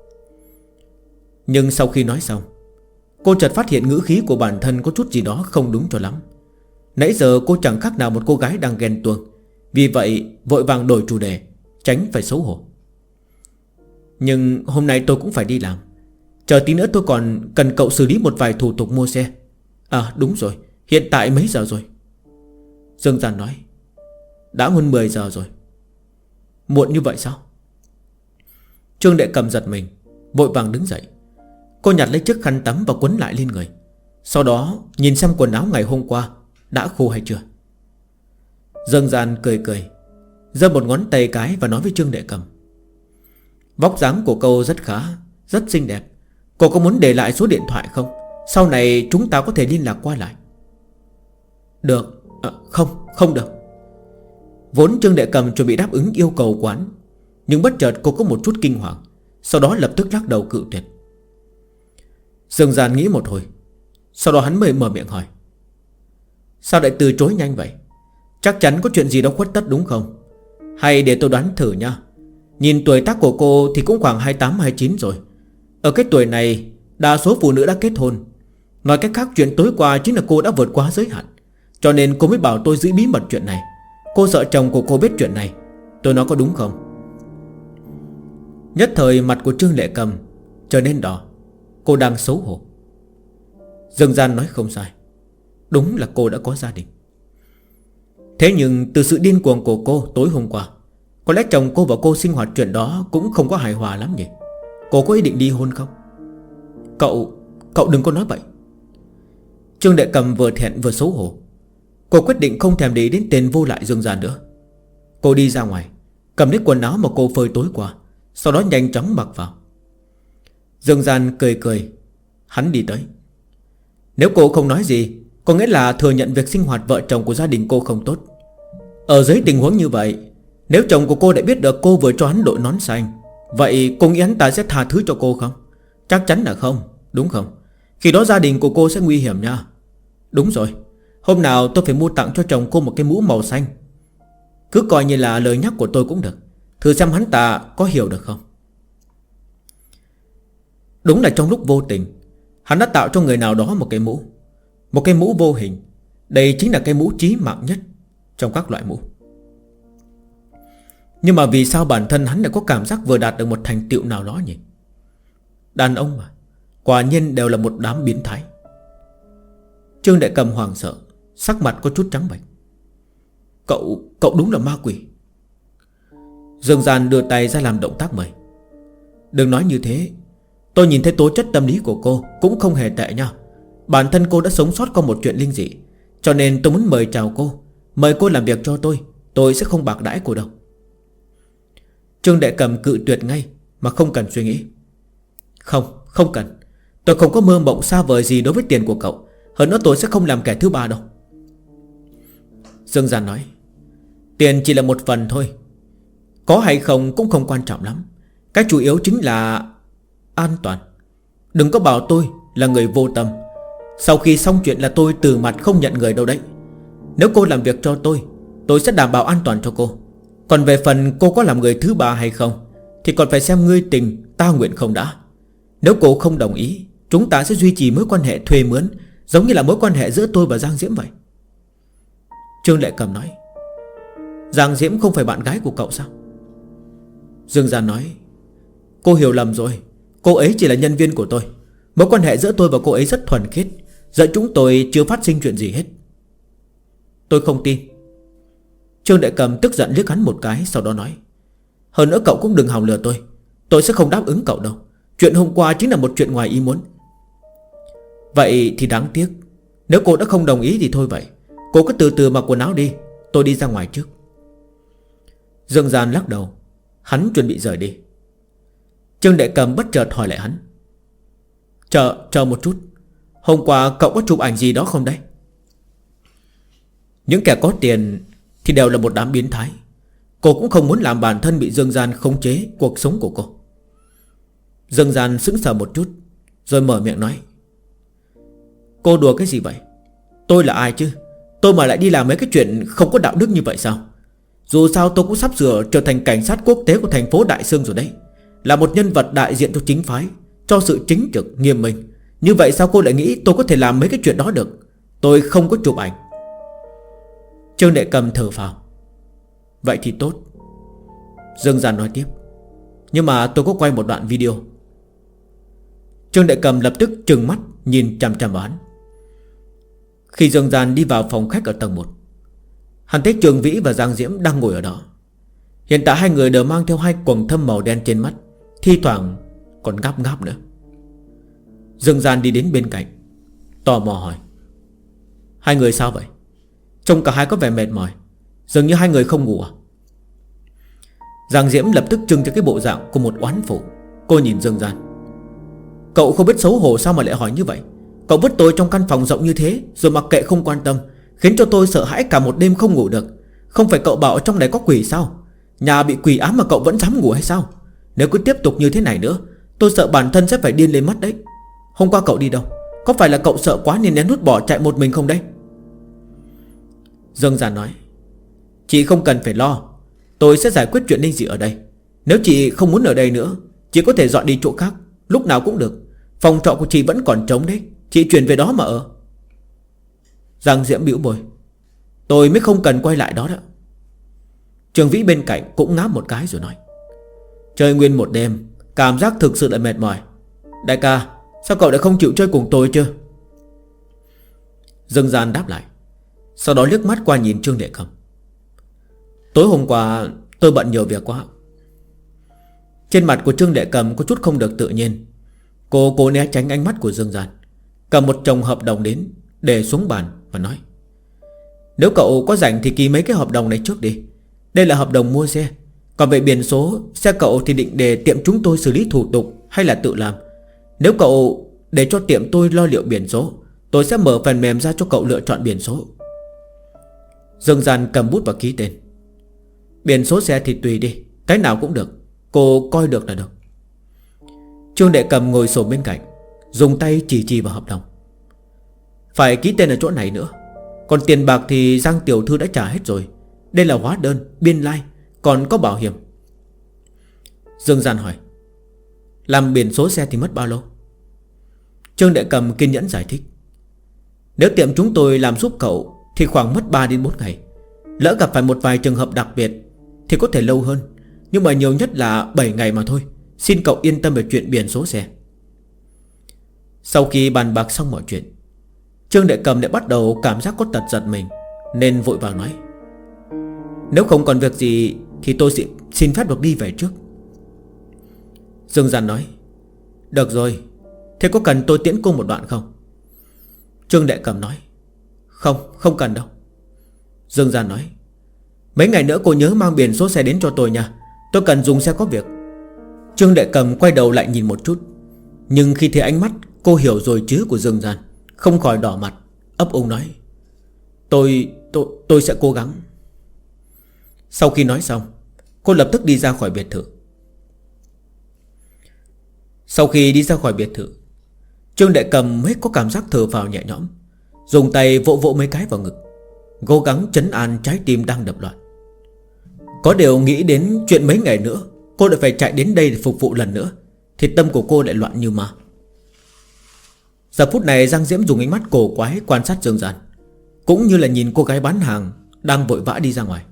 Nhưng sau khi nói xong, cô chợt phát hiện ngữ khí của bản thân có chút gì đó không đúng cho lắm. Nãy giờ cô chẳng khác nào một cô gái đang ghen tuông, vì vậy vội vàng đổi chủ đề, tránh phải xấu hổ. Nhưng hôm nay tôi cũng phải đi làm, chờ tí nữa tôi còn cần cậu xử lý một vài thủ tục mua xe. À đúng rồi, hiện tại mấy giờ rồi? Dương Gian nói. Đã hơn 10 giờ rồi. Muộn như vậy sao? Trương Đệ Cầm giật mình, vội vàng đứng dậy. Cô nhặt lấy chiếc khăn tắm và quấn lại lên người. Sau đó nhìn xem quần áo ngày hôm qua đã khô hay chưa. Dương Gian cười cười, giơ một ngón tay cái và nói với Trương Đệ Cầm: vóc dáng của cô rất khá, rất xinh đẹp. Cô có muốn để lại số điện thoại không? Sau này chúng ta có thể liên lạc qua lại. Được. Không được. Vốn Trương Đệ Cầm chuẩn bị đáp ứng yêu cầu của hắn, nhưng bất chợt cô có một chút kinh hoàng, sau đó lập tức lắc đầu cự tuyệt. Dương Gian nghĩ một hồi, sau đó hắn mới mở miệng hỏi: sao lại từ chối nhanh vậy? Chắc chắn có chuyện gì đó khuất tất đúng không? Hay để tôi đoán thử nha. Nhìn tuổi tác của cô thì cũng khoảng 28-29 rồi. Ở cái tuổi này đa số phụ nữ đã kết hôn. Nói cách khác, chuyện tối qua chính là cô đã vượt quá giới hạn, cho nên cô mới bảo tôi giữ bí mật chuyện này. Cô sợ chồng của cô biết chuyện này. Tôi nói có đúng không? Nhất thời mặt của Trương Đệ Cầm trở nên đỏ. Cô đang xấu hổ. Dương Gian nói không sai, đúng là cô đã có gia đình. Thế nhưng từ sự điên cuồng của cô tối hôm qua, có lẽ chồng cô và cô sinh hoạt chuyện đó cũng không có hài hòa lắm nhỉ? Cô có ý định ly hôn không? Cậu đừng có nói vậy. Trương Đệ Cầm vừa thẹn vừa xấu hổ. Cô quyết định không thèm để ý đến tên vô lại Dương Gian nữa. Cô đi ra ngoài, cầm lấy quần áo mà cô phơi tối qua, sau đó nhanh chóng mặc vào. Dương Gian cười cười, hắn đi tới. Nếu cô không nói gì, có nghĩa là thừa nhận việc sinh hoạt vợ chồng của gia đình cô không tốt. Ở dưới tình huống như vậy, nếu chồng của cô đã biết được cô vừa cho hắn đội nón xanh, vậy cô nghĩ hắn ta sẽ tha thứ cho cô không? Chắc chắn là không, đúng không? Khi đó gia đình của cô sẽ nguy hiểm nha. Đúng rồi, hôm nào tôi phải mua tặng cho chồng cô một cái mũ màu xanh. Cứ coi như là lời nhắc của tôi cũng được. Thử xem hắn ta có hiểu được không. Đúng là trong lúc vô tình, hắn đã tạo cho người nào đó một cái mũ. Một cái mũ vô hình. Đây chính là cái mũ chí mạng nhất trong các loại mũ. Nhưng mà vì sao bản thân hắn lại có cảm giác vừa đạt được một thành tựu nào đó nhỉ? Đàn ông mà, quả nhiên đều là một đám biến thái. Trương Đệ Cầm hoảng sợ, sắc mặt có chút trắng bệch. Cậu đúng là ma quỷ. Dương Gian đưa tay ra làm động tác mời. Đừng nói như thế. Tôi nhìn thấy tố chất tâm lý của cô cũng không hề tệ nha. Bản thân cô đã sống sót qua một chuyện linh dị, cho nên tôi muốn mời chào cô, mời cô làm việc cho tôi sẽ không bạc đãi cô đâu. Trương Đệ Cầm cự tuyệt ngay mà không cần suy nghĩ. Không cần. Tôi không có mơ mộng xa vời gì đối với tiền của cậu. Hơn nữa tôi sẽ không làm kẻ thứ ba đâu. Dương Gian nói: tiền chỉ là một phần thôi. Có hay không cũng không quan trọng lắm. Cái chủ yếu chính là an toàn. Đừng có bảo tôi là người vô tâm. Sau khi xong chuyện là tôi từ mặt không nhận người đâu đấy. Nếu cô làm việc cho tôi sẽ đảm bảo an toàn cho cô. Còn về phần cô có làm người thứ ba hay không thì còn phải xem ngươi tình ta nguyện không đã. Nếu cô không đồng ý, chúng ta sẽ duy trì mối quan hệ thuê mướn, giống như là mối quan hệ giữa tôi và Giang Diễm vậy. Trương Đệ Cầm nói: Giang Diễm không phải bạn gái của cậu sao? Dương Gian nói: cô hiểu lầm rồi. Cô ấy chỉ là nhân viên của tôi. Mối quan hệ giữa tôi và cô ấy rất thuần khiết. Giữa chúng tôi chưa phát sinh chuyện gì hết. Tôi không tin. Trương Đệ Cầm tức giận liếc hắn một cái, sau đó nói: hơn nữa cậu cũng đừng hòng lừa tôi. Tôi sẽ không đáp ứng cậu đâu. Chuyện hôm qua chính là một chuyện ngoài ý muốn. Vậy thì đáng tiếc. Nếu cô đã không đồng ý thì thôi vậy. Cô cứ từ từ mặc quần áo đi. Tôi đi ra ngoài trước. Dương Gian lắc đầu. Hắn chuẩn bị rời đi. Trương Đệ Cầm bất chợt hỏi lại hắn: Chờ một chút. Hôm qua cậu có chụp ảnh gì đó không đấy? Những kẻ có tiền thì đều là một đám biến thái. Cô cũng không muốn làm bản thân bị Dương Gian khống chế cuộc sống của cô. Dương Gian sững sờ một chút, rồi mở miệng nói: cô đùa cái gì vậy? Tôi là ai chứ? Tôi mà lại đi làm mấy cái chuyện không có đạo đức như vậy sao? Dù sao tôi cũng sắp sửa trở thành cảnh sát quốc tế của thành phố Đại Sương rồi đấy. Là một nhân vật đại diện cho chính phái, cho sự chính trực, nghiêm minh. Như vậy sao cô lại nghĩ tôi có thể làm mấy cái chuyện đó được? Tôi không có chụp ảnh. Trương Đệ Cầm thở phào. Vậy thì tốt. Dương Gian nói tiếp: nhưng mà tôi có quay một đoạn video. Trương Đệ Cầm lập tức trừng mắt nhìn chằm chằm vào hắn. Khi Dương Gian đi vào phòng khách ở tầng 1, hắn thấy Trường Vĩ và Giang Diễm đang ngồi ở đó. Hiện tại hai người đều mang theo hai quầng thâm màu đen trên mắt, thi thoảng còn ngáp ngáp nữa. Dương Gian đi đến bên cạnh, tò mò hỏi: Hai người sao vậy? Trông cả hai có vẻ mệt mỏi, dường như hai người không ngủ à? Giang Diễm lập tức trưng cho cái bộ dạng của một oán phụ. Cô nhìn Dương Gian: Cậu không biết xấu hổ sao mà lại hỏi như vậy? Cậu vứt tôi trong căn phòng rộng như thế rồi mặc kệ không quan tâm, khiến cho tôi sợ hãi cả một đêm không ngủ được. Không phải cậu bảo ở trong này có quỷ sao? Nhà bị quỷ ám mà cậu vẫn dám ngủ hay sao? Nếu cứ tiếp tục như thế này nữa, tôi sợ bản thân sẽ phải điên lên mất đấy. Hôm qua cậu đi đâu? Có phải là cậu sợ quá nên lén nút bỏ chạy một mình không đấy? Dương Gian nói: Chị không cần phải lo, tôi sẽ giải quyết chuyện ly dị ở đây. Nếu chị không muốn ở đây nữa, chị có thể dọn đi chỗ khác, lúc nào cũng được. Phòng trọ của chị vẫn còn trống đấy, chị chuyển về đó mà ở. Giang Diễm bĩu môi: Tôi mới không cần quay lại đó đó. Trường Vĩ bên cạnh cũng ngáp một cái rồi nói: Chơi nguyên một đêm, cảm giác thực sự là mệt mỏi. Đại ca, sao cậu lại không chịu chơi cùng tôi chứ? Dương Gian đáp lại, sau đó liếc mắt qua nhìn Trương Đệ Cầm: Tối hôm qua tôi bận nhiều việc quá. Trên mặt của Trương Đệ Cầm có chút không được tự nhiên. Cô cố né tránh ánh mắt của Dương Gian, cầm một chồng hợp đồng đến, để xuống bàn và nói: Nếu cậu có rảnh thì ký mấy cái hợp đồng này trước đi. Đây là hợp đồng mua xe. Còn về biển số xe cậu thì định để tiệm chúng tôi xử lý thủ tục hay là tự làm? Nếu cậu để cho tiệm tôi lo liệu biển số, tôi sẽ mở phần mềm ra cho cậu lựa chọn biển số. Dương Gian cầm bút và ký tên. Biển số xe thì tùy đi, cái nào cũng được, cô coi được là được. Trương Đệ Cầm ngồi xổm bên cạnh, dùng tay chỉ vào hợp đồng. Phải ký tên ở chỗ này nữa. Còn tiền bạc thì Giang tiểu thư đã trả hết rồi. Đây là hóa đơn, biên lai, còn có bảo hiểm. Dương Gian hỏi: Làm biển số xe thì mất bao lâu? Trương Đệ Cầm kiên nhẫn giải thích: Nếu tiệm chúng tôi làm giúp cậu thì khoảng mất 3 đến 4 ngày. Lỡ gặp phải một vài trường hợp đặc biệt thì có thể lâu hơn, nhưng mà nhiều nhất là 7 ngày mà thôi. Xin cậu yên tâm về chuyện biển số xe. Sau khi bàn bạc xong mọi chuyện, Trương Đệ Cầm lại bắt đầu cảm giác có tật giật mình, nên vội vàng nói: Nếu không còn việc gì thì tôi xin phép được đi về trước. Dương Gian nói: Được rồi, thế có cần tôi tiễn cô một đoạn không? Trương Đệ Cầm nói: Không cần đâu. Dương Gian nói: Mấy ngày nữa cô nhớ mang biển số xe đến cho tôi nha, tôi cần dùng xe có việc. Trương Đệ Cầm quay đầu lại nhìn một chút, nhưng khi thấy ánh mắt cô hiểu rồi chứ của Dương Gian, không khỏi đỏ mặt, ấp úng nói: Tôi sẽ cố gắng. Sau khi nói xong, cô lập tức đi ra khỏi biệt thự. Sau khi đi ra khỏi biệt thự, Trương Đệ Cầm mới có cảm giác thở phào nhẹ nhõm, dùng tay vỗ vỗ mấy cái vào ngực, cố gắng trấn an trái tim đang đập loạn. Có điều nghĩ đến chuyện mấy ngày nữa cô lại phải chạy đến đây để phục vụ lần nữa, thì tâm của cô lại loạn như ma. Giờ phút này Giang Diễm dùng ánh mắt cổ quái quan sát Dương Gian, cũng như là nhìn cô gái bán hàng đang vội vã đi ra ngoài.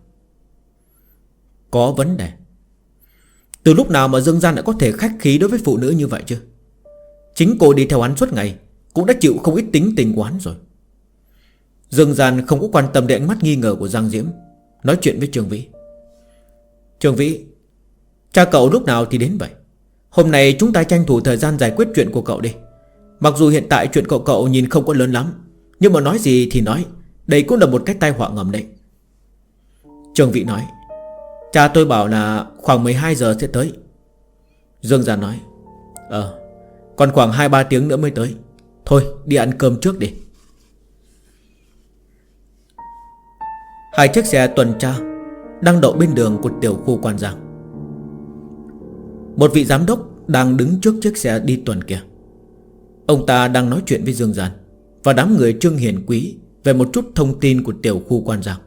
Có vấn đề. Từ lúc nào mà Dương Gian lại có thể khách khí đối với phụ nữ như vậy chứ? Chính cô đi theo hắn suốt ngày cũng đã chịu không ít tính tình của hắn rồi. Dương Gian không có quan tâm đến ánh mắt nghi ngờ của Giang Diễm, nói chuyện với Trường Vĩ: Trường Vĩ, cha cậu lúc nào thì đến vậy? Hôm nay chúng ta tranh thủ thời gian giải quyết chuyện của cậu đi. Mặc dù hiện tại chuyện của cậu nhìn không có lớn lắm, nhưng mà nói gì thì nói, đây cũng là một cái tai họa ngầm đấy. Trường Vĩ nói: Cha tôi bảo là khoảng 12 giờ sẽ tới. Dương Gian nói: Còn khoảng 2-3 tiếng nữa mới tới. Thôi đi ăn cơm trước đi. Hai chiếc xe tuần tra đang đậu bên đường của tiểu khu Quan Giang. Một vị giám đốc đang đứng trước chiếc xe đi tuần kia. Ông ta đang nói chuyện với Dương Gian và đám người Trương Hiền Quý về một chút thông tin của tiểu khu Quan Giang.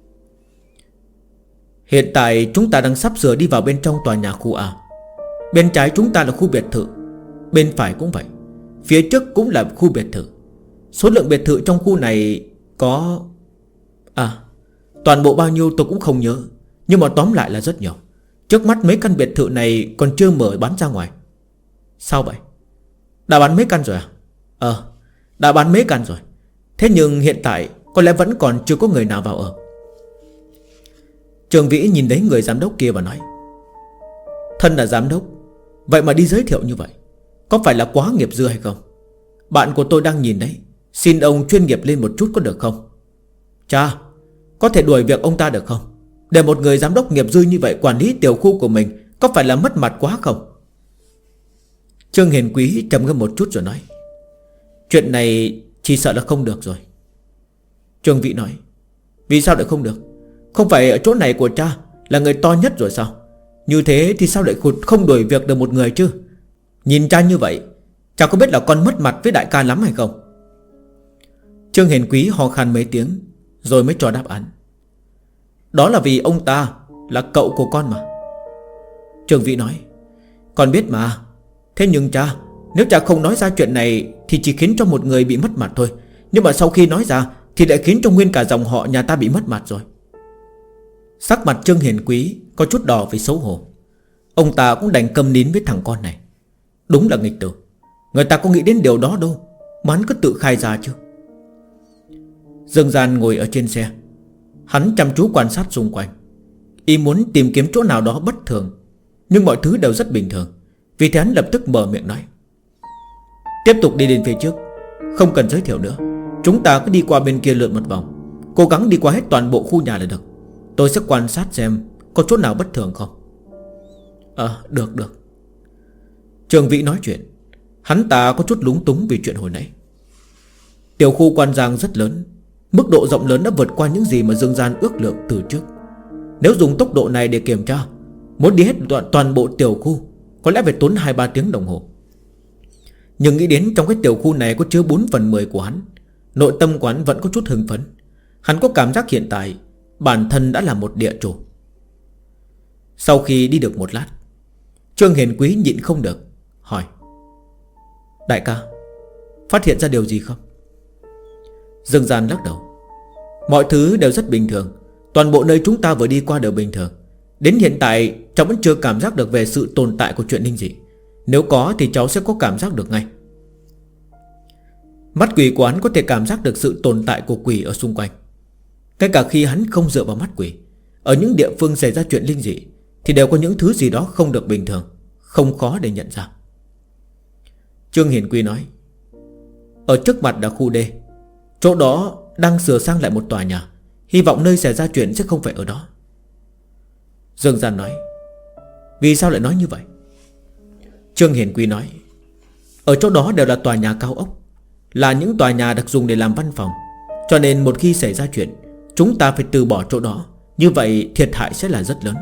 Hiện tại chúng ta đang sắp sửa đi vào bên trong tòa nhà khu A. Bên trái chúng ta là khu biệt thự, bên phải cũng vậy, phía trước cũng là khu biệt thự. Số lượng biệt thự trong khu này có... toàn bộ bao nhiêu tôi cũng không nhớ, nhưng mà tóm lại là rất nhiều. Trước mắt mấy căn biệt thự này còn chưa mở bán ra ngoài. Sao vậy? Đã bán mấy căn rồi à? Đã bán mấy căn rồi. Thế nhưng hiện tại có lẽ vẫn còn chưa có người nào vào ở. Trường Vĩ nhìn thấy người giám đốc kia và nói: Thân là giám đốc, Vậy mà đi giới thiệu như vậy, có phải là quá nghiệp dư hay không? Bạn của tôi đang nhìn đấy, xin ông chuyên nghiệp lên một chút có được không? Cha, có thể đuổi việc ông ta được không? Để một người giám đốc nghiệp dư như vậy quản lý tiểu khu của mình, có phải là mất mặt quá không? Trương Hiền Quý trầm ngâm một chút rồi nói, chuyện này chỉ sợ là không được rồi. Trương Vĩ nói, vì sao lại không được? Không phải ở chỗ này của cha là người to nhất rồi sao? Như thế thì sao lại không đuổi việc được một người chứ? Nhìn cha như vậy, cha có biết là con mất mặt với đại ca lắm hay không? Trương Hiền Quý ho khan mấy tiếng rồi mới cho đáp án. Đó là vì ông ta là cậu của con mà. Trương Vĩ nói, con biết mà. Thế nhưng cha, nếu cha không nói ra chuyện này thì chỉ khiến cho một người bị mất mặt thôi. Nhưng mà sau khi nói ra thì lại khiến cho nguyên cả dòng họ nhà ta bị mất mặt rồi. Sắc mặt Trương Hiền Quý có chút đỏ vì xấu hổ. Ông ta cũng đành câm nín với thằng con này. Đúng là nghịch tử. Người ta có nghĩ đến điều đó đâu mà hắn cứ tự khai ra chứ. Dương Gian ngồi ở trên xe, hắn chăm chú quan sát xung quanh, ý muốn tìm kiếm chỗ nào đó bất thường. Nhưng mọi thứ đều rất bình thường. Vì thế hắn lập tức mở miệng nói, tiếp tục đi đến phía trước, không cần giới thiệu nữa. Chúng ta cứ đi qua bên kia lượn một vòng, cố gắng đi qua hết toàn bộ khu nhà là được. Tôi sẽ quan sát xem có chỗ nào bất thường không. Được. Trương Vĩ nói chuyện, hắn ta có chút lúng túng vì chuyện hồi nãy. Tiểu khu Quan Giang rất lớn, mức độ rộng lớn đã vượt qua những gì mà Dương Gian ước lượng từ trước. Nếu dùng tốc độ này để kiểm tra, muốn đi hết toàn bộ tiểu khu có lẽ phải tốn 2-3 tiếng đồng hồ. Nhưng nghĩ đến trong cái tiểu khu này có chứa 4/10 của hắn, nội tâm của hắn vẫn có chút hưng phấn. Hắn có cảm giác hiện tại bản thân đã là một địa chủ. Sau khi đi được một lát, Trương Hiền Quý nhịn không được hỏi, đại ca, phát hiện ra điều gì không? Dương Gian lắc đầu, mọi thứ đều rất bình thường. Toàn bộ nơi chúng ta vừa đi qua đều bình thường. Đến hiện tại cháu vẫn chưa cảm giác được về sự tồn tại của chuyện linh dị. Nếu có thì cháu sẽ có cảm giác được ngay. Mắt quỷ của hắn có thể cảm giác được sự tồn tại của quỷ ở xung quanh. Ngay cả khi hắn không dựa vào mắt quỷ, ở những địa phương xảy ra chuyện linh dị thì đều có những thứ gì đó không được bình thường, không khó để nhận ra. Trương Hiền Quy nói, ở trước mặt là khu D, chỗ đó đang sửa sang lại một tòa nhà. Hy vọng nơi xảy ra chuyện sẽ không phải ở đó. Dương Gian nói, vì sao lại nói như vậy? Trương Hiền Quy nói, ở chỗ đó đều là tòa nhà cao ốc, là những tòa nhà được dùng để làm văn phòng. Cho nên một khi xảy ra chuyện, chúng ta phải từ bỏ chỗ đó. Như vậy thiệt hại sẽ là rất lớn.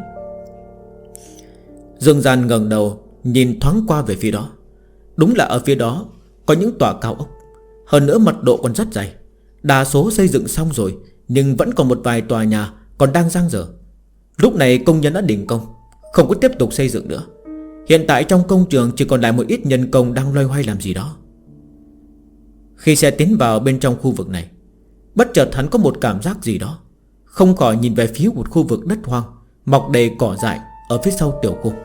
Dương Gian ngẩng đầu nhìn thoáng qua về phía đó. Đúng là ở phía đó có những tòa cao ốc, hơn nữa mật độ còn rất dày. Đa số xây dựng xong rồi, nhưng vẫn còn một vài tòa nhà còn đang dang dở. Lúc này công nhân đã đình công, không có tiếp tục xây dựng nữa. Hiện tại trong công trường chỉ còn lại một ít nhân công đang loay hoay làm gì đó. Khi xe tiến vào bên trong khu vực này, bất chợt hắn có một cảm giác gì đó, không khỏi nhìn về phía một khu vực đất hoang mọc đầy cỏ dại ở phía sau tiểu khu.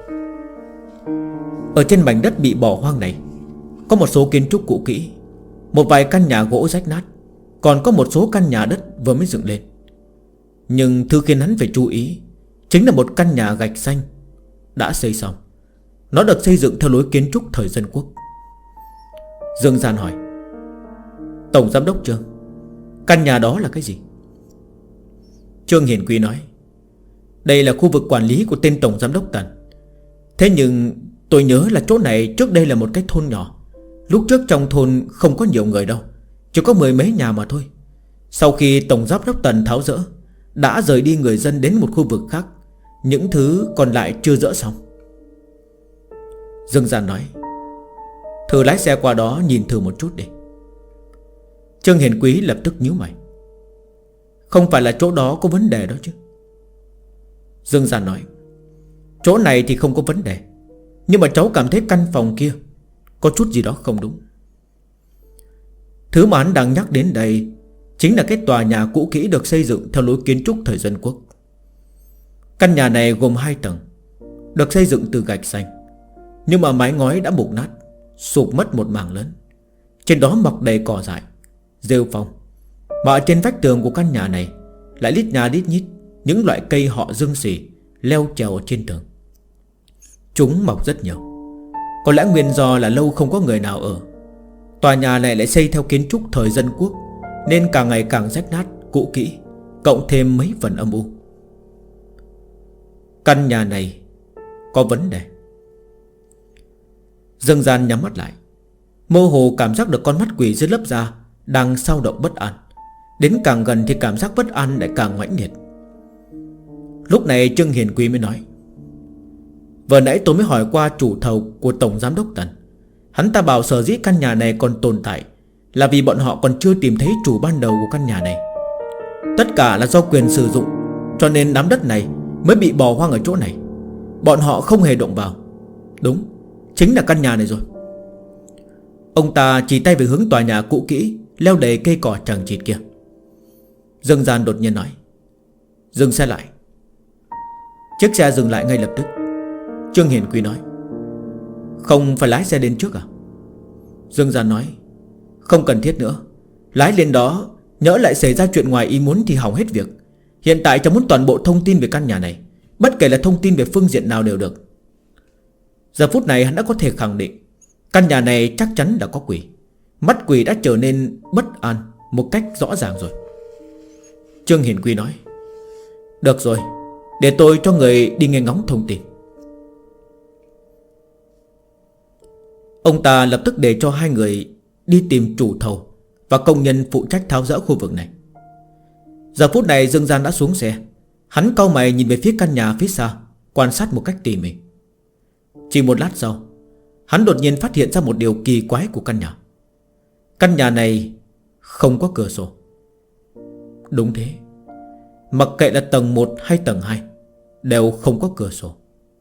Ở trên mảnh đất bị bỏ hoang này có một số kiến trúc cũ kỹ, một vài căn nhà gỗ rách nát, còn có một số căn nhà đất vừa mới dựng lên. Nhưng thứ khiến hắn phải chú ý chính là một căn nhà gạch xanh đã xây xong. Nó được xây dựng theo lối kiến trúc thời dân quốc. Dương Gian hỏi, Tổng Giám đốc Trương, căn nhà đó là cái gì? Trương Hiền Quý nói, đây là khu vực quản lý của tên Tổng Giám đốc Tần. Thế nhưng tôi nhớ là chỗ này trước đây là một cái thôn nhỏ. Lúc trước trong thôn không có nhiều người đâu, chỉ có 10 mấy nhà mà thôi. Sau khi Tổng Giám đốc Tần tháo dỡ, đã rời đi người dân đến một khu vực khác. Những thứ còn lại chưa dỡ xong. Dương Gian nói, thử lái xe qua đó nhìn thử một chút đi. Trương Hiền Quý lập tức nhíu mày, không phải là chỗ đó có vấn đề đó chứ? Dương Gian nói, chỗ này thì không có vấn đề, nhưng mà cháu cảm thấy căn phòng kia có chút gì đó không đúng. Thứ mà hắn đang nhắc đến đây chính là cái tòa nhà cũ kỹ được xây dựng theo lối kiến trúc thời dân quốc. Căn nhà này gồm 2 tầng, được xây dựng từ gạch xanh, nhưng mà mái ngói đã mục nát, sụp mất một mảng lớn. Trên đó mọc đầy cỏ dại, rêu phong. Mà ở trên vách tường của căn nhà này lại lít nhà lít nhít những loại cây họ dương xỉ leo trèo ở trên tường. Chúng mọc rất nhiều, Có lẽ nguyên do là lâu không có người nào ở. Tòa nhà này lại xây theo kiến trúc thời dân quốc, nên càng ngày càng rách nát, cũ kỹ, cộng thêm mấy phần âm u. Căn nhà này có vấn đề. Dương Gian nhắm mắt lại, mơ hồ cảm giác được con mắt quỷ dưới lớp da đang xao động bất an. Đến càng gần thì cảm giác bất an lại càng mãnh liệt. Lúc này Trương Hiền Quý mới nói: vừa nãy tôi mới hỏi qua chủ thầu của Tổng Giám đốc Tần. Hắn ta bảo sở dĩ căn nhà này còn tồn tại là vì bọn họ còn chưa tìm thấy chủ ban đầu của căn nhà này. Tất cả là do quyền sử dụng, cho nên đám đất này mới bị bỏ hoang ở chỗ này. Bọn họ không hề động vào. Đúng, chính là căn nhà này rồi. Ông ta chỉ tay về hướng tòa nhà cũ kỹ, leo đầy cây cỏ chằng chịt kia. Dương Gian đột nhiên nói: dừng xe lại. Chiếc xe dừng lại ngay lập tức. Trương Hiền Quý nói: không phải lái xe đến trước à? Dương Gian nói: không cần thiết nữa. Lái lên đó nhỡ lại xảy ra chuyện ngoài ý muốn thì hỏng hết việc. Hiện tại cháu muốn toàn bộ thông tin về căn nhà này, bất kể là thông tin về phương diện nào đều được. Giờ phút này hắn đã có thể khẳng định căn nhà này chắc chắn đã có quỷ. Mắt quỷ đã trở nên bất an một cách rõ ràng rồi. Trương Hiền Quý nói: được rồi, để tôi cho người đi nghe ngóng thông tin. Ông ta lập tức để cho hai người đi tìm chủ thầu và công nhân phụ trách tháo dỡ khu vực này. Giờ phút này Dương Gian đã xuống xe. Hắn cau mày nhìn về phía căn nhà phía xa, quan sát một cách tỉ mỉ. Chỉ một lát sau, hắn đột nhiên phát hiện ra một điều kỳ quái của căn nhà. Căn nhà này không có cửa sổ. Đúng thế, mặc kệ là tầng 1 hay tầng 2 đều không có cửa sổ.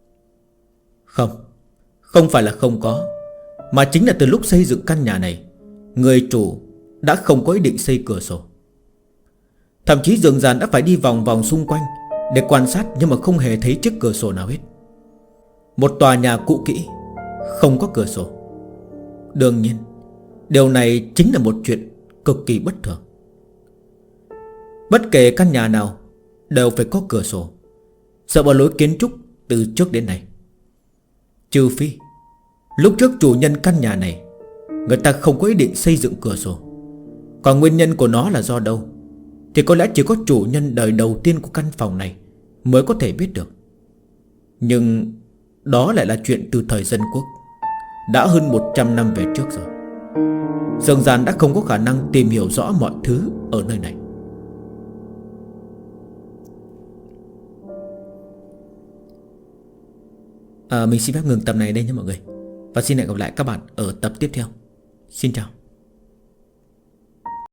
Không phải là không có, mà chính là từ lúc xây dựng căn nhà này, người chủ đã không có ý định xây cửa sổ. Thậm chí Dương Gian đã phải đi vòng vòng xung quanh để quan sát, nhưng mà không hề thấy chiếc cửa sổ nào hết. Một tòa nhà cũ kỹ không có cửa sổ. Đương nhiên điều này chính là một chuyện cực kỳ bất thường. Bất kể căn nhà nào đều phải có cửa sổ, dựa vào lối kiến trúc từ trước đến nay. Trừ phi lúc trước chủ nhân căn nhà này người ta không có ý định xây dựng cửa sổ. Còn nguyên nhân của nó là do đâu thì có lẽ chỉ có chủ nhân đời đầu tiên của căn phòng này mới có thể biết được. Nhưng đó lại là chuyện từ thời dân quốc, đã hơn 100 năm về trước rồi. Dương Gian đã không có khả năng tìm hiểu rõ mọi thứ ở nơi này. Mình xin phép ngừng tập này đây nhé mọi người, và xin hẹn gặp lại các bạn ở tập tiếp theo. Xin chào.